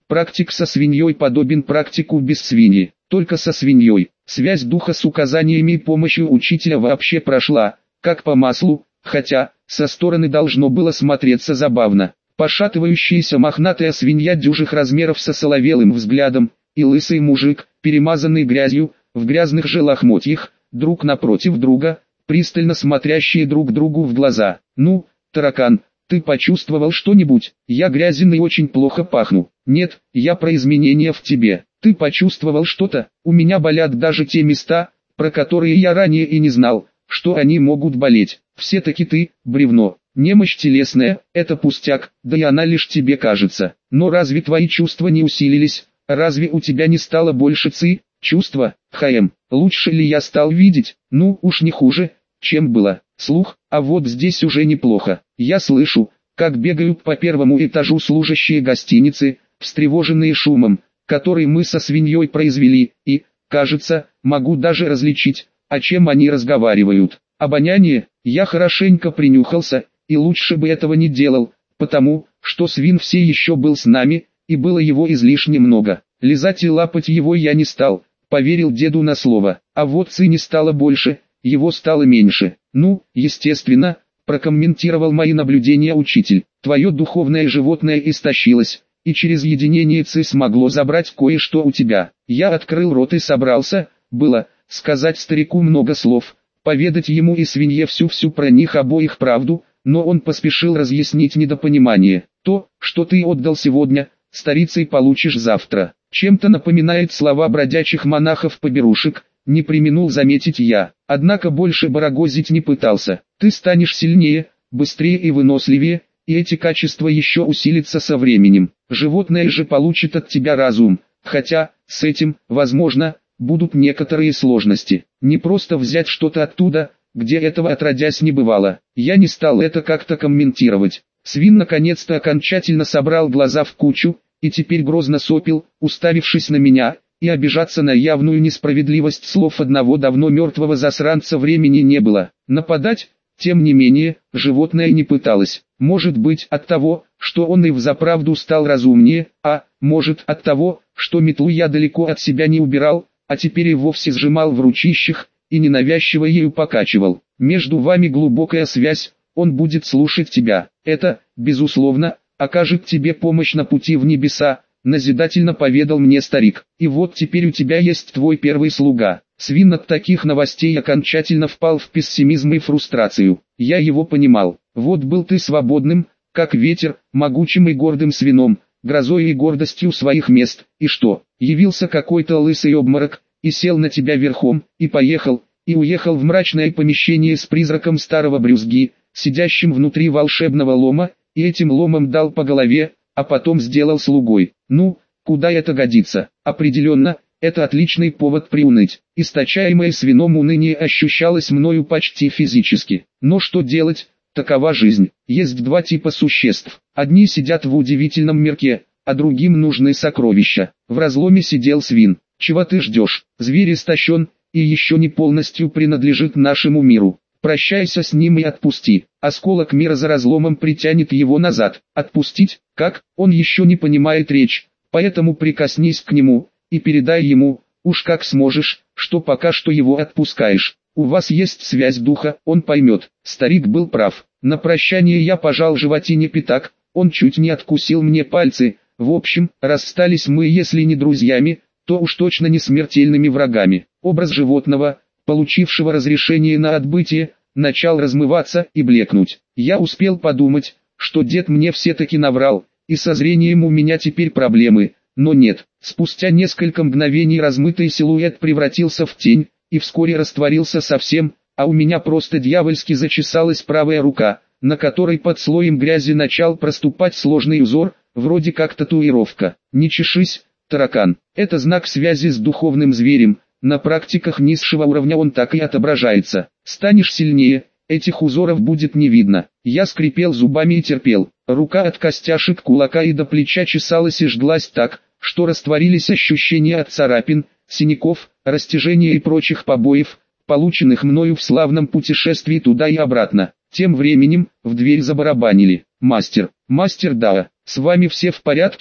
Практик со свиньей подобен практику без свиньи, только со свиньей. Связь духа с указаниями и помощью учителя вообще прошла, как по маслу, хотя, со стороны должно было смотреться забавно. Пошатывающаяся мохнатая свинья дюжих размеров со соловелым взглядом, и лысый мужик, перемазанный грязью, в грязных же лохмотьях, друг напротив друга, пристально смотрящие друг другу в глаза. «Ну, таракан, ты почувствовал что-нибудь? Я грязен и очень плохо пахну». «Нет, я про изменения в тебе». «Ты почувствовал что-то? У меня болят даже те места, про которые я ранее и не знал, что они могут болеть. Все-таки ты, бревно. Немощь телесная, это пустяк, да и она лишь тебе кажется. Но разве твои чувства не усилились? Разве у тебя не стало больше чувства? Лучше ли я стал видеть? Ну уж не хуже, чем было. Слух, а вот здесь уже неплохо. Я слышу, как бегают по первому этажу служащие гостиницы, встревоженные шумом, который мы со свиньей произвели, и, кажется, могу даже различить, о чем они разговаривают. Обоняние, я хорошенько принюхался, и лучше бы этого не делал, потому, что свин все еще был с нами, и было его излишне много. Лизать и лапать его я не стал, поверил деду на слово, а вот не стало больше, его стало меньше. Ну, естественно, прокомментировал мои наблюдения учитель, твое духовное животное истощилось, и через единение смогло забрать кое-что у тебя. Я открыл рот и собрался, сказать старику много слов, поведать ему и свинье всю про них обоих правду, но он поспешил разъяснить недопонимание. То, что ты отдал сегодня, старицей получишь завтра. Чем-то напоминает слова бродячих монахов-поберушек, не преминул заметить я. Однако больше барагозить не пытался. Ты станешь сильнее, быстрее и выносливее, и эти качества еще усилятся со временем. Животное же получит от тебя разум, хотя, с этим, возможно, будут некоторые сложности. Не просто взять что-то оттуда, где этого отродясь не бывало. Я не стал это как-то комментировать. Свин наконец-то окончательно собрал глаза в кучу, и теперь грозно сопел, уставившись на меня, и обижаться на явную несправедливость слов одного давно мертвого засранца времени не было. Нападать, тем не менее, животное не пыталось. Может быть от того, что он и взаправду стал разумнее, а, может от того, что метлу я далеко от себя не убирал, а теперь и вовсе сжимал в ручищах, и ненавязчиво ею покачивал. Между вами глубокая связь, он будет слушать тебя. Это, безусловно, окажет тебе помощь на пути в небеса, назидательно поведал мне старик. И вот теперь у тебя есть твой первый слуга. Свин от таких новостей окончательно впал в пессимизм и фрустрацию. Я его понимал. Вот был ты свободным, как ветер, могучим и гордым свином, грозой и гордостью своих мест. И что, явился какой-то лысый обморок, и сел на тебя верхом, и поехал, и уехал в мрачное помещение с призраком старого брюзги, сидящим внутри волшебного лома, и этим ломом дал по голове, а потом сделал слугой. Ну, куда это годится? Определенно, это отличный повод приуныть. Источаемое свином уныние ощущалось мною почти физически. Но что делать? Такова жизнь. Есть два типа существ. Одни сидят в удивительном мирке, а другим нужны сокровища. В разломе сидел свин. Чего ты ждешь? Зверь истощен, и еще не полностью принадлежит нашему миру. Прощайся с ним и отпусти. Осколок мира за разломом притянет его назад. Отпустить? Как? Он еще не понимает речь, поэтому прикоснись к нему, и передай ему, уж как сможешь, что пока что его отпускаешь. У вас есть связь духа, он поймет. Старик был прав. На прощание я пожал животине пятак, он чуть не откусил мне пальцы. В общем, расстались мы, если не друзьями, то уж точно не смертельными врагами. Образ животного, получившего разрешение на отбытие, начал размываться и блекнуть. Я успел подумать, что дед мне все-таки наврал, и со зрением у меня теперь проблемы, но нет. Спустя несколько мгновений размытый силуэт превратился в тень, и вскоре растворился совсем, а у меня просто дьявольски зачесалась правая рука, на которой под слоем грязи начал проступать сложный узор, вроде как татуировка. Не чешись, таракан, это знак связи с духовным зверем, на практиках низшего уровня он так и отображается. Станешь сильнее, этих узоров будет не видно. Я скрипел зубами и терпел. Рука от костяшек кулака и до плеча чесалась и жглась так, что растворились ощущения от царапин, синяков, растяжения и прочих побоев, полученных мною в славном путешествии туда и обратно. Тем временем, в дверь забарабанили. Мастер, да, с вами все в порядке?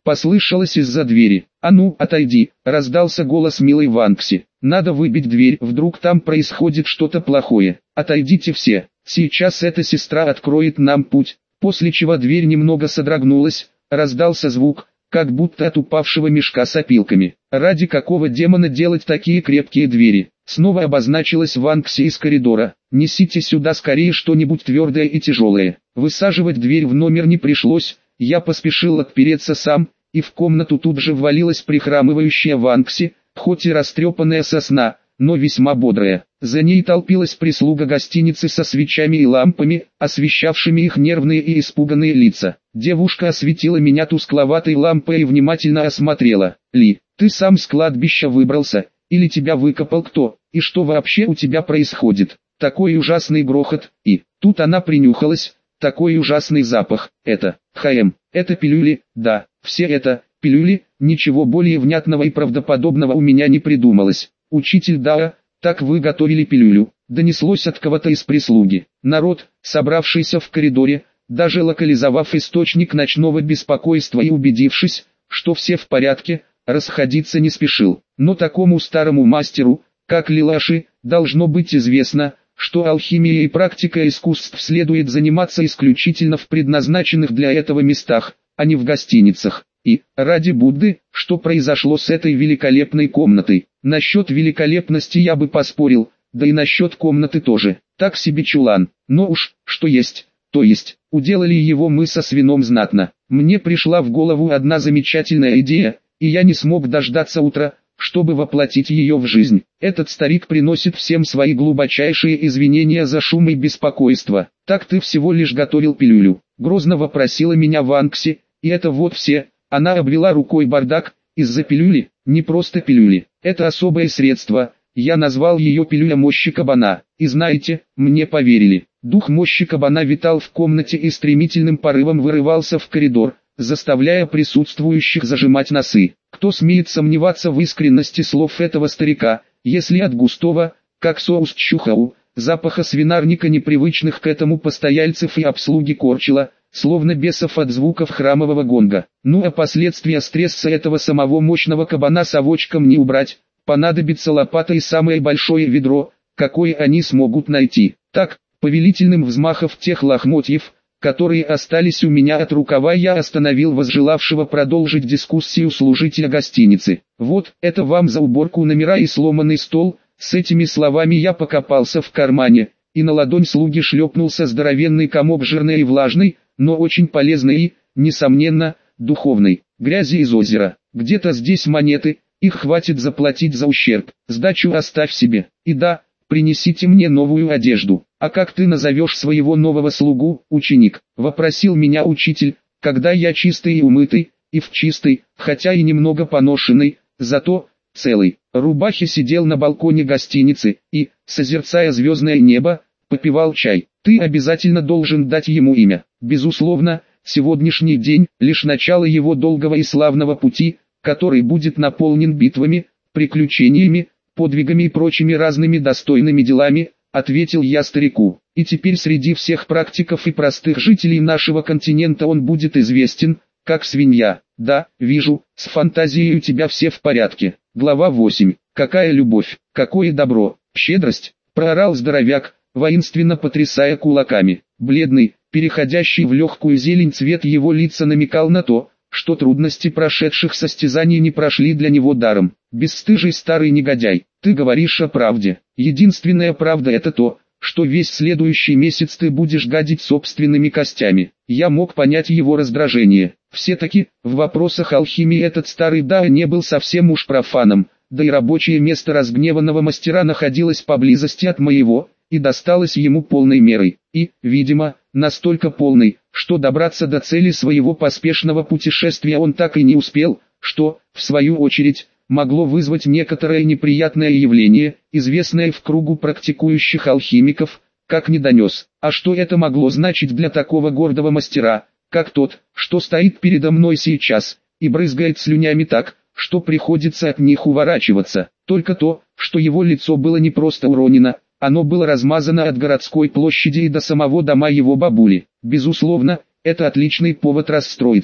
послышалось из-за двери. «А ну, отойди!» – раздался голос милой Ванкси. «Надо выбить дверь, вдруг там происходит что-то плохое. Отойдите все, сейчас эта сестра откроет нам путь». После чего дверь немного содрогнулась, раздался звук, как будто от упавшего мешка с опилками. Ради какого демона делать такие крепкие двери? Снова обозначилась Ванкси из коридора. «Несите сюда скорее что-нибудь твердое и тяжелое». Высаживать дверь в номер не пришлось, я поспешил отпереться сам, и в комнату тут же ввалилась прихрамывающая Ванкси, хоть и растрепанная со сна, но весьма бодрая. За ней толпилась прислуга гостиницы со свечами и лампами, освещавшими их нервные и испуганные лица. Девушка осветила меня тускловатой лампой и внимательно осмотрела. «Ли, ты сам с кладбища выбрался, или тебя выкопал кто, и что вообще у тебя происходит? Такой ужасный грохот, и...» Тут она принюхалась, такой ужасный запах. «Это, это пилюли, да, все это, пилюли», ничего более внятного и правдоподобного у меня не придумалось. «Учитель, да, так вы готовили пилюлю», донеслось от кого-то из прислуги. Народ, собравшийся в коридоре, даже локализовав источник ночного беспокойства и убедившись, что все в порядке, расходиться не спешил. Но такому старому мастеру, как Лилаши, должно быть известно, что алхимией и практикой искусств следует заниматься исключительно в предназначенных для этого местах, а не в гостиницах. И, ради Будды, что произошло с этой великолепной комнатой? Насчет великолепности я бы поспорил, да и насчет комнаты тоже. Так себе чулан, но уж, что есть, то есть. Уделали его мы со свином знатно. Мне пришла в голову одна замечательная идея, и я не смог дождаться утра, чтобы воплотить ее в жизнь. Этот старик приносит всем свои глубочайшие извинения за шум и беспокойство. «Так ты всего лишь готовил пилюлю?» — грозно вопросила меня Ванкси, и это вот все. Она обвела рукой бардак. «Из-за пилюли?» «Не просто пилюли, это особое средство, я назвал ее пилюля мощи кабана, и знаете, мне поверили». Дух мощи кабана витал в комнате и стремительным порывом вырывался в коридор, заставляя присутствующих зажимать носы. Кто смеет сомневаться в искренности слов этого старика, если от густого, как соус чухау, запаха свинарника непривычных к этому постояльцев и обслуги корчило, словно бесов от звуков храмового гонга. Ну а последствия стресса этого самого мощного кабана совочком не убрать, понадобится лопата и самое большое ведро, какое они смогут найти. Так, повелительным взмахом тех лохмотьев, которые остались у меня от рукава, я остановил возжелавшего продолжить дискуссию служителя гостиницы. «Вот, это вам за уборку номера и сломанный стол». С этими словами я покопался в кармане, и на ладонь слуги шлепнулся здоровенный комок жирной и влажной, но очень полезной и, несомненно, духовной грязи из озера. «Где-то здесь монеты, их хватит заплатить за ущерб. Сдачу оставь себе. И да, принесите мне новую одежду». «А как ты назовешь своего нового слугу, ученик?» — вопросил меня учитель, когда я чистый и умытый, и в чистой, хотя и немного поношенной, зато целой рубахе сидел на балконе гостиницы и, созерцая звездное небо, попивал чай. «Ты обязательно должен дать ему имя. Безусловно, сегодняшний день — лишь начало его долгого и славного пути, который будет наполнен битвами, приключениями, подвигами и прочими разными достойными делами», — ответил я старику. «И теперь среди всех практиков и простых жителей нашего континента он будет известен, как свинья». «Да, вижу, с фантазией у тебя все в порядке». Глава 8. «Какая любовь, какое добро, щедрость», — проорал здоровяк, воинственно потрясая кулаками. Бледный, переходящий в легкую зелень цвет его лица намекал на то, что трудности прошедших состязаний не прошли для него даром. «Бесстыжий старый негодяй, ты говоришь о правде. Единственная правда — это то, что весь следующий месяц ты будешь гадить собственными костями». Я мог понять его раздражение. Все-таки, в вопросах алхимии этот старый да не был совсем уж профаном, да и рабочее место разгневанного мастера находилось поблизости от моего, и досталось ему полной мерой, и, видимо, настолько полной, что добраться до цели своего поспешного путешествия он так и не успел, что, в свою очередь, могло вызвать некоторое неприятное явление, известное в кругу практикующих алхимиков, как недонес. А что это могло значить для такого гордого мастера, как тот, что стоит передо мной сейчас, и брызгает слюнями так, что приходится от них уворачиваться? Только то, что его лицо было не просто уронено, оно было размазано от городской площади и до самого дома его бабули. Безусловно, это отличный повод расстроиться.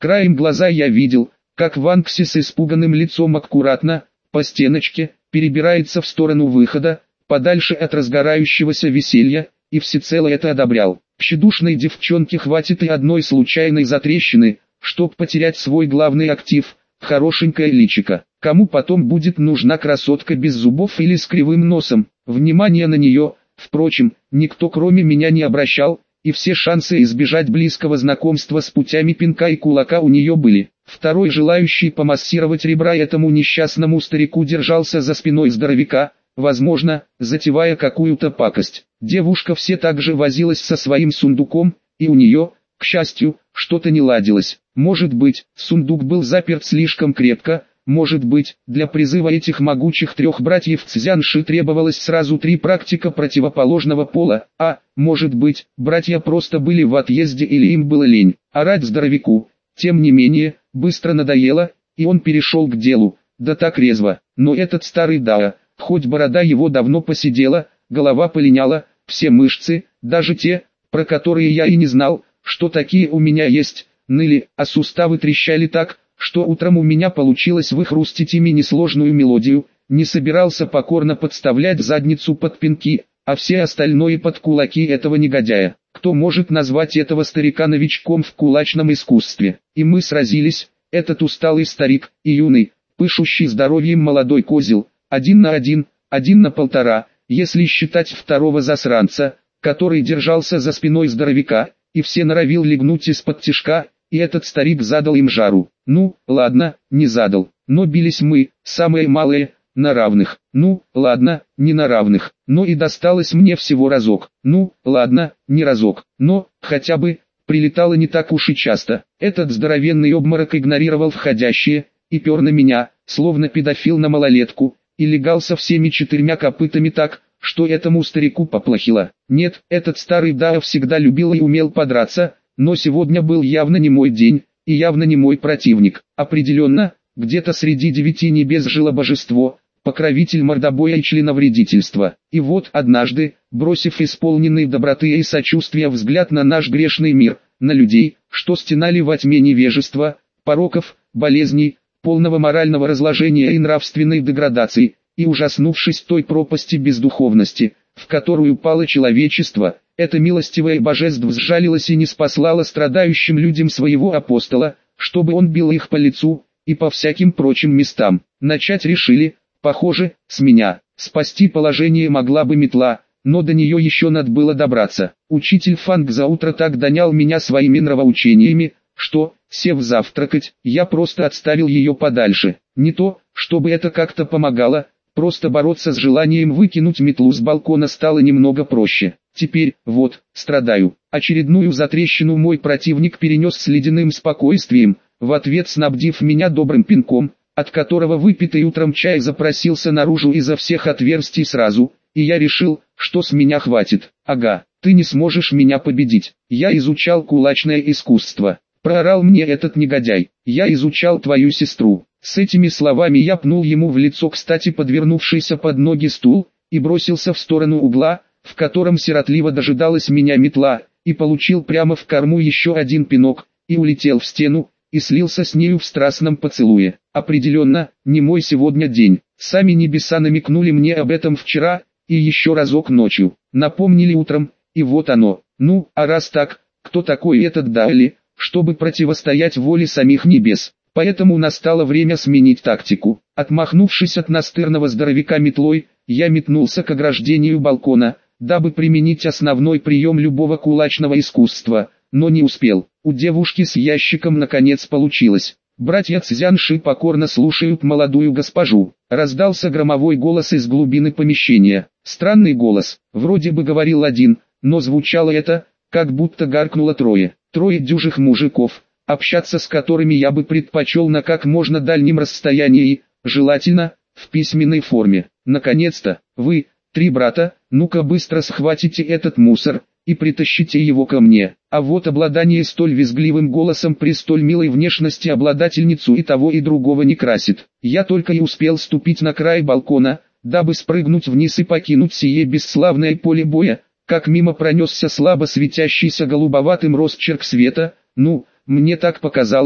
Краем глаза я видел, как Ванкси с испуганным лицом аккуратно, по стеночке, перебирается в сторону выхода, подальше от разгорающегося веселья, и всецело это одобрял. Тщедушной девчонке хватит и одной случайной затрещины, чтоб потерять свой главный актив, хорошенькое личико. Кому потом будет нужна красотка без зубов или с кривым носом? Внимание на нее, впрочем, никто кроме меня не обращал, и все шансы избежать близкого знакомства с путями пинка и кулака у нее были. Второй желающий помассировать ребра этому несчастному старику держался за спиной здоровяка, возможно, затевая какую-то пакость. Девушка все так же возилась со своим сундуком, и у нее, к счастью, что-то не ладилось. Может быть, сундук был заперт слишком крепко, может быть, для призыва этих могучих трех братьев Цзянши требовалось сразу 3 практика противоположного пола, а, может быть, братья просто были в отъезде или им было лень. Орать здоровяку, тем не менее, быстро надоело, и он перешел к делу, да так резво. Но этот старый Дао, хоть борода его давно поседела, голова полиняла, все мышцы, даже те, про которые я и не знал, что такие у меня есть, ныли, а суставы трещали так, что утром у меня получилось выхрустить ими несложную мелодию, не собирался покорно подставлять задницу под пинки, а все остальное под кулаки этого негодяя. Кто может назвать этого старика новичком в кулачном искусстве? И мы сразились, этот усталый старик, и юный, пышущий здоровьем молодой козел, 1 на 1, 1 на 1,5, если считать второго засранца, который держался за спиной здоровяка, и все норовил легнуть из-под тишка, и этот старик задал им жару. Ну, ладно, не задал, но бились мы, самые малые, на равных. Ну, ладно, не на равных, но и досталось мне всего разок. Ну, ладно, не разок, но, хотя бы, прилетало не так уж и часто. Этот здоровенный обморок игнорировал входящие, и пер на меня, словно педофил на малолетку, и легался всеми 4 копытами так, что этому старику поплохело. Нет, этот старый Дао всегда любил и умел подраться, но сегодня был явно не мой день, и явно не мой противник. Определенно, где-то среди 9 небес жило божество, покровитель мордобоя и членовредительства. И вот однажды, бросив исполненный доброты и сочувствия взгляд на наш грешный мир, на людей, что стенали во тьме невежества, пороков, болезней, полного морального разложения и нравственной деградации, и ужаснувшись той пропасти бездуховности, в которую пало человечество, это милостивое божество сжалилось и не спаслало страдающим людям своего апостола, чтобы он бил их по лицу и по всяким прочим местам. Начать решили, похоже, с меня. Спасти положение могла бы метла, но до нее еще надо было добраться. Учитель Фанг за утро так донял меня своими нравоучениями, что, сев завтракать, я просто отставил ее подальше. Не то, чтобы это как-то помогало, просто бороться с желанием выкинуть метлу с балкона стало немного проще. Теперь, вот, страдаю. Очередную затрещину мой противник перенес с ледяным спокойствием, в ответ снабдив меня добрым пинком, от которого выпитый утром чай запросился наружу изо всех отверстий сразу, и я решил, что с меня хватит. Ага, ты не сможешь меня победить. Я изучал кулачное искусство. Проорал мне этот негодяй. Я изучал твою сестру. С этими словами я пнул ему в лицо кстати подвернувшийся под ноги стул, и бросился в сторону угла, в котором сиротливо дожидалась меня метла, и получил прямо в корму еще один пинок, и улетел в стену, и слился с нею в страстном поцелуе. Определенно, не мой сегодня день. Сами небеса намекнули мне об этом вчера, и еще разок ночью. Напомнили утром, и вот оно. Ну, а раз так, кто такой этот Дали, чтобы противостоять воле самих небес? Поэтому настало время сменить тактику. Отмахнувшись от настырного здоровяка метлой, я метнулся к ограждению балкона, дабы применить основной прием любого кулачного искусства, но не успел. У девушки с ящиком наконец получилось. Братья Цзянши покорно слушают молодую госпожу. Раздался громовой голос из глубины помещения. Странный голос, вроде бы говорил один, но звучало это, как будто гаркнуло трое. Трое дюжих мужиков, общаться с которыми я бы предпочел на как можно дальнем расстоянии, желательно, в письменной форме. Наконец-то, вы, 3 брата, ну-ка быстро схватите этот мусор, и притащите его ко мне. А вот обладание столь визгливым голосом при столь милой внешности обладательницу и того и другого не красит. Я только и успел ступить на край балкона, дабы спрыгнуть вниз и покинуть сие бесславное поле боя, как мимо пронесся слабо светящийся голубоватым росчерк света. Ну, мне так показалось,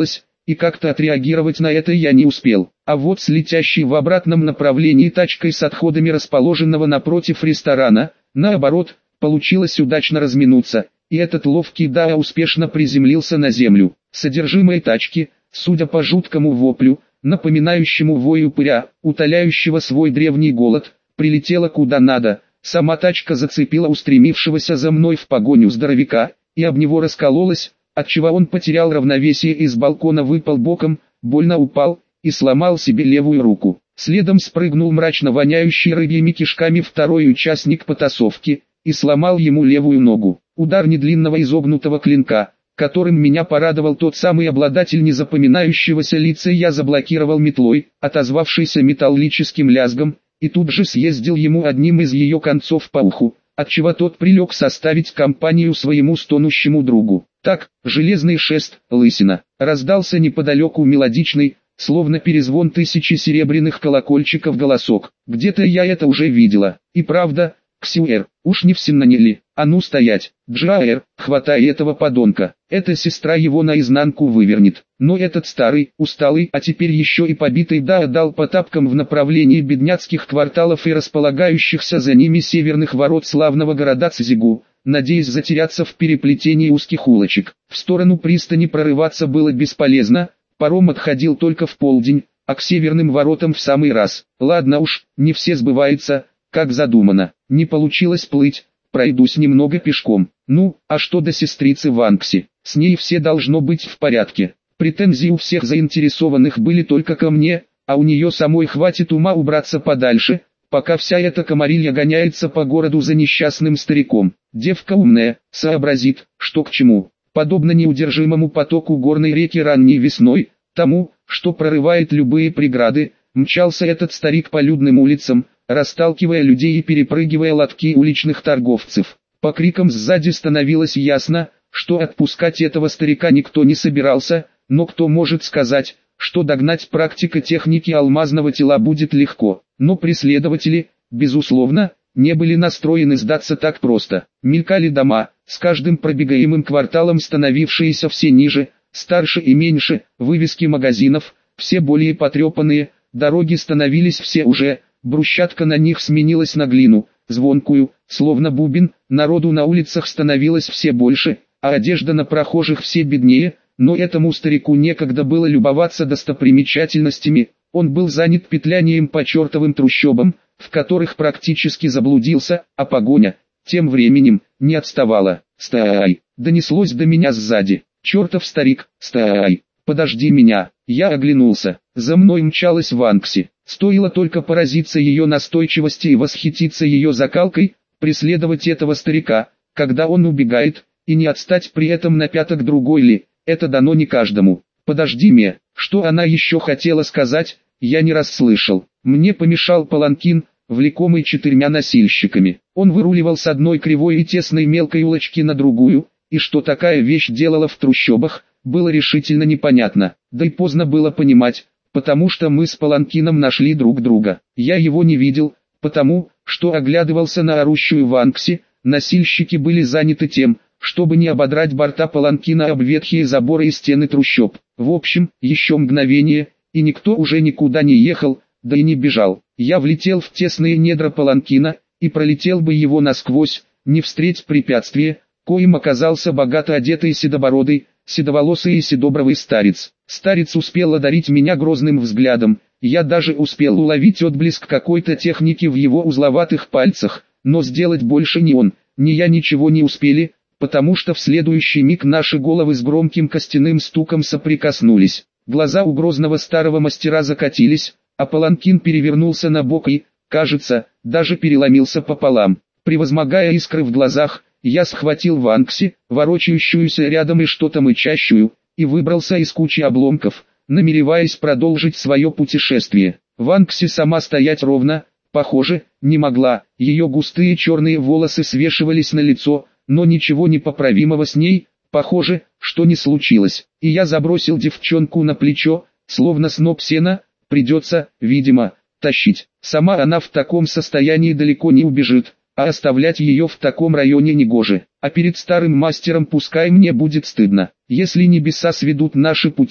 и как-то отреагировать на это я не успел. А вот с летящей в обратном направлении тачкой с отходами расположенного напротив ресторана, наоборот, получилось удачно разминуться, и этот ловкий Дао успешно приземлился на землю. Содержимое тачки, судя по жуткому воплю, напоминающему вой упыря, утоляющего свой древний голод, прилетело куда надо. Сама тачка зацепила устремившегося за мной в погоню здоровяка, и об него раскололась, отчего он потерял равновесие и с балкона выпал боком, больно упал и сломал себе левую руку. Следом спрыгнул мрачно воняющий рыбьими кишками второй участник потасовки и сломал ему левую ногу. Удар недлинного изогнутого клинка, которым меня порадовал тот самый обладатель незапоминающегося лица, я заблокировал метлой, отозвавшейся металлическим лязгом, и тут же съездил ему одним из ее концов по уху, отчего тот прилег составить компанию своему стонущему другу. Так, железный шест, лысина, раздался неподалеку мелодичный, словно перезвон тысячи серебряных колокольчиков голосок. Где-то я это уже видела. И правда, Ксюэр, уж не в Синнане ли? А ну стоять, Джаэр, хватай этого подонка. Эта сестра его наизнанку вывернет. Но этот старый, усталый, а теперь еще и побитый Дао дал по тапкам в направлении бедняцких кварталов и располагающихся за ними северных ворот славного города Цзигу, надеясь затеряться в переплетении узких улочек. В сторону пристани прорываться было бесполезно, паром отходил только в полдень, а к северным воротам в самый раз. Ладно уж, не все сбывается, как задумано. Не получилось плыть, пройдусь немного пешком. Ну, а что до сестрицы Ванкси? С ней все должно быть в порядке. Претензии у всех заинтересованных были только ко мне, а у нее самой хватит ума убраться подальше, пока вся эта комарилья гоняется по городу за несчастным стариком. Девка умная, сообразит, что к чему. Подобно неудержимому потоку горной реки ранней весной, тому, что прорывает любые преграды, мчался этот старик по людным улицам, расталкивая людей и перепрыгивая лотки уличных торговцев. По крикам сзади становилось ясно, что отпускать этого старика никто не собирался, но кто может сказать, что догнать практика техники алмазного тела будет легко. Но преследователи, безусловно, не были настроены сдаться так просто. Мелькали дома, с каждым пробегаемым кварталом становившиеся все ниже, старше и меньше, вывески магазинов, все более потрепанные, дороги становились все уже, брусчатка на них сменилась на глину, звонкую, словно бубен, народу на улицах становилось все больше, а одежда на прохожих все беднее, но этому старику некогда было любоваться достопримечательностями, он был занят петлянием по чертовым трущобам, в которых практически заблудился, а погоня, тем временем, не отставала. «Стой!» — донеслось до меня сзади. «Чертов старик, стой! Подожди меня!» Я оглянулся. За мной мчалась Ванкси. Стоило только поразиться ее настойчивости и восхититься ее закалкой, преследовать этого старика, когда он убегает, и не отстать при этом на пяток другой ли, это дано не каждому. «Подожди меня!» Что она еще хотела сказать, я не расслышал. Мне помешал паланкин, влекомый 4 носильщиками. Он выруливал с одной кривой и тесной мелкой улочки на другую, и что такая вещь делала в трущобах, было решительно непонятно. Да и поздно было понимать, потому что мы с паланкином нашли друг друга. Я его не видел, потому что оглядывался на орущую Ванкси, носильщики были заняты тем, чтобы не ободрать борта паланкина об ветхие заборы и стены трущоб. В общем, еще мгновение, и никто уже никуда не ехал, да и не бежал. Я влетел в тесные недра паланкина, и пролетел бы его насквозь, не встреть препятствия, коим оказался богато одетый седобородый, седоволосый и седобровый старец. Старец успел одарить меня грозным взглядом, я даже успел уловить отблеск какой-то техники в его узловатых пальцах, но сделать больше ни он, ни я ничего не успели, потому что в следующий миг наши головы с громким костяным стуком соприкоснулись. Глаза у грозного старого мастера закатились, а паланкин перевернулся на бок и, кажется, даже переломился пополам. Превозмогая искры в глазах, я схватил Ванкси, ворочающуюся рядом и что-то мычащую, и выбрался из кучи обломков, намереваясь продолжить свое путешествие. Ванкси сама стоять ровно, похоже, не могла, ее густые черные волосы свешивались на лицо, но ничего непоправимого с ней, похоже, что не случилось. И я забросил девчонку на плечо, словно сноп сена, придется, видимо, тащить. Сама она в таком состоянии далеко не убежит, а оставлять ее в таком районе негоже. А перед старым мастером пускай мне будет стыдно. Если небеса сведут наши пути,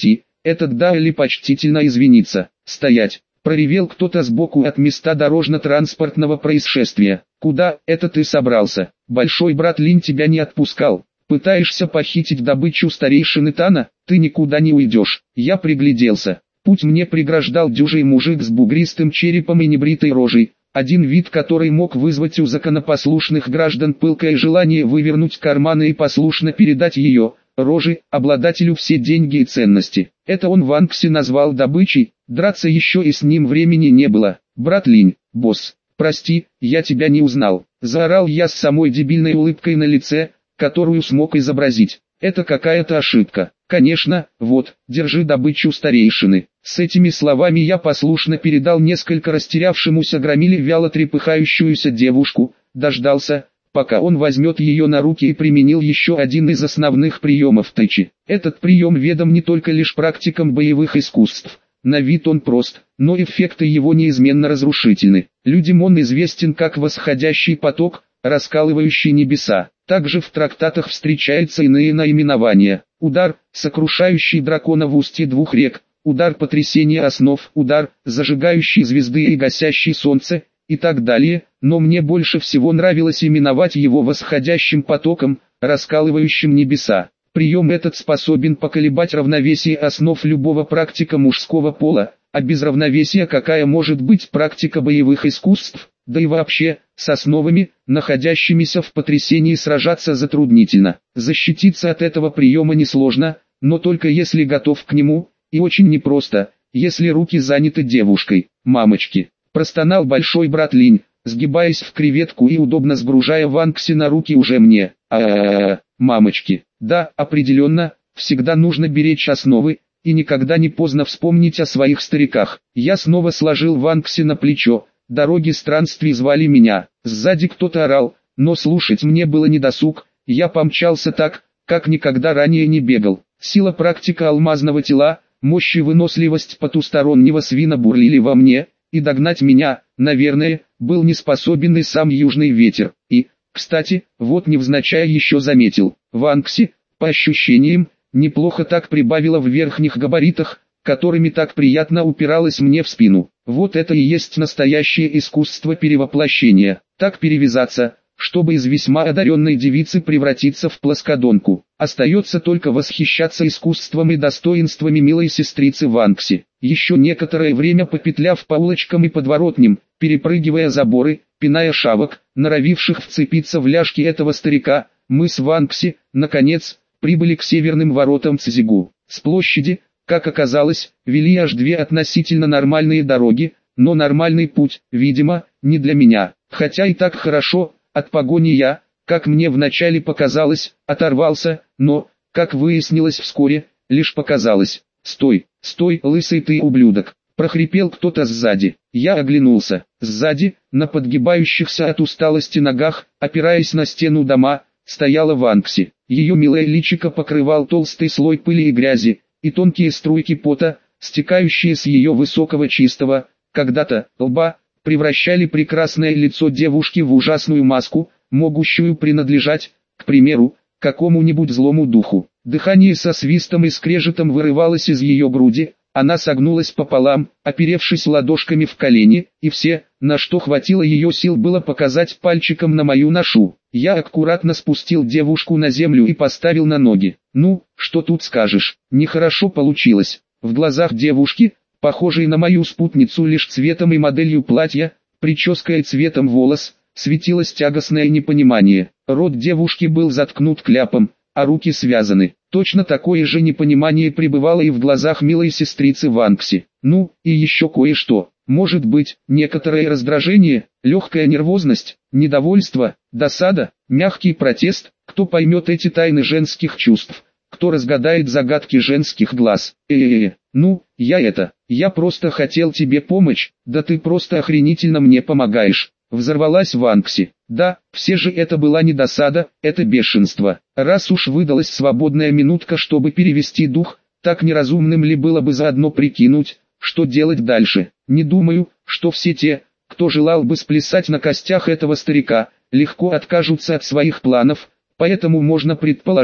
Этот Дайли почтительно извиниться. Стоять! Проревел кто-то сбоку от места дорожно-транспортного происшествия. Куда это ты собрался? Большой брат Линь тебя не отпускал. Пытаешься похитить добычу старейшины Тана? Ты никуда не уйдешь. Я пригляделся. Путь мне преграждал дюжий мужик с бугристым черепом и небритой рожей, один вид которой мог вызвать у законопослушных граждан пылкое желание вывернуть карманы и послушно передать ее, рожи, обладателю все деньги и ценности. Это он Ванкси назвал добычей, драться еще и с ним времени не было. Брат Линь, босс, прости, я тебя не узнал. Заорал я с самой дебильной улыбкой на лице, которую смог изобразить. Это какая-то ошибка. Конечно, вот, держи добычу старейшины. С этими словами я послушно передал несколько растерявшемуся громиле вяло трепыхающуюся девушку, дождался, пока он возьмет ее на руки и применил еще один из основных приемов тычи. Этот прием ведом не только лишь практикам боевых искусств. На вид он прост, но эффекты его неизменно разрушительны. Людям он известен как восходящий поток, раскалывающий небеса. Также в трактатах встречаются иные наименования. Удар, сокрушающий дракона в устье двух рек, удар потрясения основ, удар, зажигающий звезды и гасящий солнце, и так далее, но мне больше всего нравилось именовать его восходящим потоком, раскалывающим небеса. Прием этот способен поколебать равновесие основ любого практика мужского пола, а без равновесия какая может быть практика боевых искусств, да и вообще, с основами, находящимися в потрясении сражаться затруднительно. Защититься от этого приема несложно, но только если готов к нему, и очень непросто, если руки заняты девушкой. Мамочки, простонал большой брат Линь, сгибаясь в креветку и удобно сгружая Ванкси на руки уже мне. Мамочки, да, определенно, всегда нужно беречь основы, и никогда не поздно вспомнить о своих стариках. Я снова сложил Ванкси на плечо. Дороги странствий звали меня, сзади кто-то орал, но слушать мне было недосуг, я помчался так, как никогда ранее не бегал. Сила практика алмазного тела, мощь и выносливость потустороннего свина бурлили во мне, и догнать меня, наверное, был не способен и сам южный ветер. И, кстати, вот невзначай еще заметил, Ванкси, по ощущениям, неплохо так прибавила в верхних габаритах, которыми так приятно упиралась мне в спину. Вот это и есть настоящее искусство перевоплощения. Так перевязаться, чтобы из весьма одаренной девицы превратиться в плоскодонку. Остается только восхищаться искусством и достоинствами милой сестрицы Ванкси. Еще некоторое время попетляв по улочкам и подворотням, перепрыгивая заборы, пиная шавок, норовивших вцепиться в ляжки этого старика, мы с Ванкси, наконец, прибыли к северным воротам Цзигу. С площади, как оказалось, вели аж две относительно нормальные дороги, но нормальный путь, видимо, не для меня. Хотя и так хорошо, от погони я, как мне вначале показалось, оторвался, но, как выяснилось вскоре, лишь показалось. «Стой, стой, лысый ты ублюдок!» – прохрипел кто-то сзади. Я оглянулся. Сзади, на подгибающихся от усталости ногах, опираясь на стену дома, стояла Ванкси. Ее милое личико покрывал толстый слой пыли и грязи, и тонкие струйки пота, стекающие с ее высокого чистого, когда-то, лба, превращали прекрасное лицо девушки в ужасную маску, могущую принадлежать, к примеру, какому-нибудь злому духу. Дыхание со свистом и скрежетом вырывалось из ее груди, она согнулась пополам, оперевшись ладошками в колени, и все, на что хватило ее сил, было показать пальчиком на мою ношу. Я аккуратно спустил девушку на землю и поставил на ноги. Ну, что тут скажешь, нехорошо получилось. В глазах девушки, похожей на мою спутницу лишь цветом и моделью платья, прической и цветом волос, светилось тягостное непонимание. Рот девушки был заткнут кляпом, а руки связаны. Точно такое же непонимание пребывало и в глазах милой сестрицы Ванкси. Ну, и еще кое-что. Может быть, некоторое раздражение, легкая нервозность, недовольство, досада, мягкий протест. Кто поймет эти тайны женских чувств? Кто разгадает загадки женских глаз? Ну, я просто хотел тебе помочь, да ты просто охренительно мне помогаешь. Взорвалась Ванкси. Да, все же это была не досада, это бешенство. Раз уж выдалась свободная минутка, чтобы перевести дух, так неразумным ли было бы заодно прикинуть, что делать дальше. Не думаю, что все те, кто желал бы сплясать на костях этого старика, легко откажутся от своих планов, поэтому можно предположить,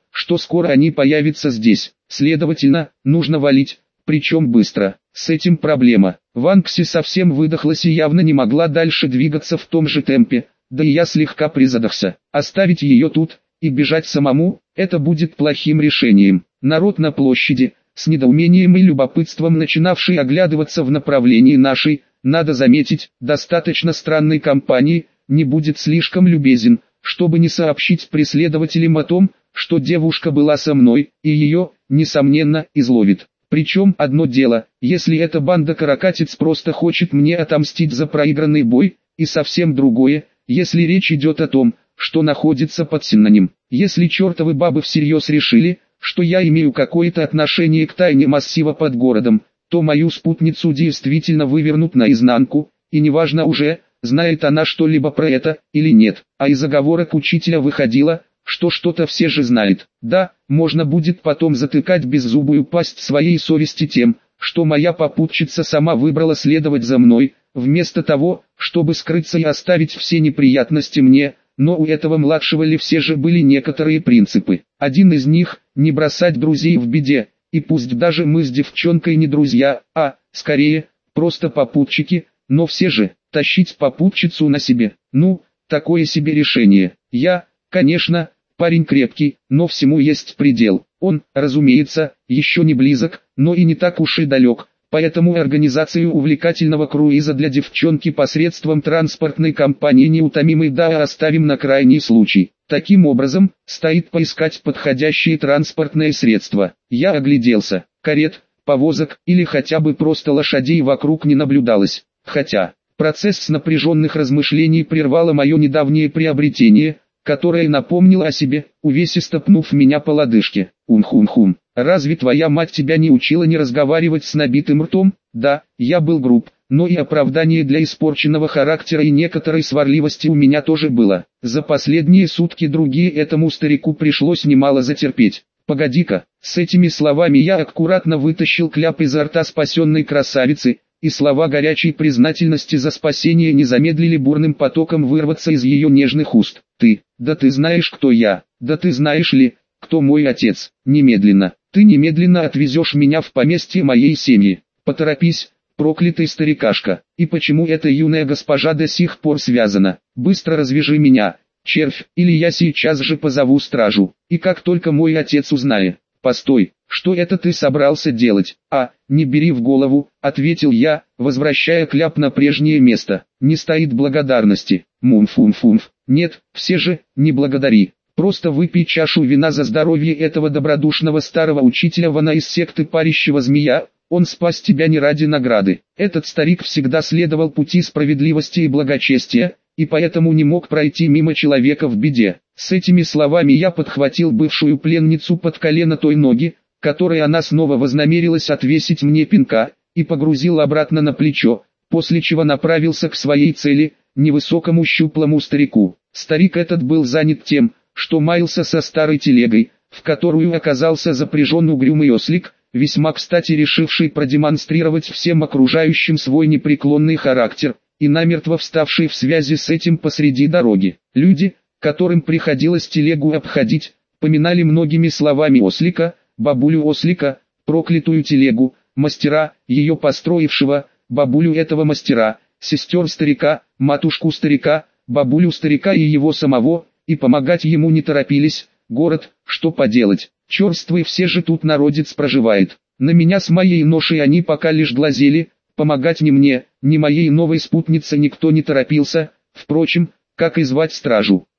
что скоро они появятся здесь. Следовательно, нужно валить, причем быстро. С этим проблема. Ванкси совсем выдохлась и явно не могла дальше двигаться в том же темпе, да и я слегка призадохся. Оставить ее тут и бежать самому – это будет плохим решением. Народ на площади, с недоумением и любопытством начинавший оглядываться в направлении нашей, надо заметить, достаточно странной компании, не будет слишком любезен, чтобы не сообщить преследователям о том, что девушка была со мной, и ее, несомненно, изловит. Причем одно дело, если эта банда каракатиц просто хочет мне отомстить за проигранный бой, и совсем другое, если речь идет о том, что находится под Синнанем. Если чертовы бабы всерьез решили, что я имею какое-то отношение к тайне массива под городом, то мою спутницу действительно вывернут наизнанку, и неважно уже, знает она что-либо про это или нет. А из оговорок учителя выходило, что что-то все же знает. Да, можно будет потом затыкать беззубую пасть своей совести тем, что моя попутчица сама выбрала следовать за мной, вместо того, чтобы скрыться и оставить все неприятности мне, но у этого младшего ли все же были некоторые принципы. Один из них – не бросать друзей в беде, и пусть даже мы с девчонкой не друзья, а, скорее, просто попутчики, но все же, тащить попутчицу на себе, ну, такое себе решение. Я, конечно, парень крепкий, но всему есть предел. Он, разумеется, еще не близок, но и не так уж и далек. Поэтому организацию увлекательного круиза для девчонки посредством транспортной компании неутомимый да оставим на крайний случай. Таким образом, стоит поискать подходящие транспортные средства. Я огляделся. Карет, повозок или хотя бы просто лошадей вокруг не наблюдалось. Хотя, процесс с напряженных размышлений прервало мое недавнее приобретение, которое напомнило о себе, увесисто пнув меня по лодыжке. Унхун-хун. Разве твоя мать тебя не учила не разговаривать с набитым ртом? Да, я был груб, но и оправдание для испорченного характера и некоторой сварливости у меня тоже было. За последние сутки другие этому старику пришлось немало затерпеть. Погоди-ка, с этими словами я аккуратно вытащил кляп изо рта спасенной красавицы, и слова горячей признательности за спасение не замедлили бурным потоком вырваться из ее нежных уст. Да ты знаешь, кто я, да ты знаешь ли, кто мой отец. Немедленно, ты немедленно отвезешь меня в поместье моей семьи. Поторопись, проклятый старикашка. И почему эта юная госпожа до сих пор связана? Быстро развяжи меня, червь, или я сейчас же позову стражу. И как только мой отец узнает. Постой, что это ты собрался делать? Не бери в голову, ответил я, возвращая кляп на прежнее место. Не стоит благодарности. Мумф-фумф. Нет, все же, не благодари. Просто выпей чашу вина за здоровье этого добродушного старого учителя Вана из секты Парящего Змея. Он спас тебя не ради награды. Этот старик всегда следовал пути справедливости и благочестия, и поэтому не мог пройти мимо человека в беде. С этими словами я подхватил бывшую пленницу под колено той ноги, которой она снова вознамерилась отвесить мне пинка, и погрузил обратно на плечо, после чего направился к своей цели, невысокому щуплому старику. Старик этот был занят тем, что маялся со старой телегой, в которую оказался запряжен угрюмый ослик, весьма кстати решивший продемонстрировать всем окружающим свой непреклонный характер, и намертво вставший в связи с этим посреди дороги. Люди, которым приходилось телегу обходить, поминали многими словами ослика, бабулю ослика, проклятую телегу, мастера, ее построившего, бабулю этого мастера, сестер старика, матушку старика, бабулю старика и его самого, и помогать ему не торопились. Город, что поделать, черствый все же тут народец проживает. На меня с моей ношей они пока лишь глазели, помогать ни мне, ни моей новой спутнице никто не торопился, впрочем, как и звать стражу.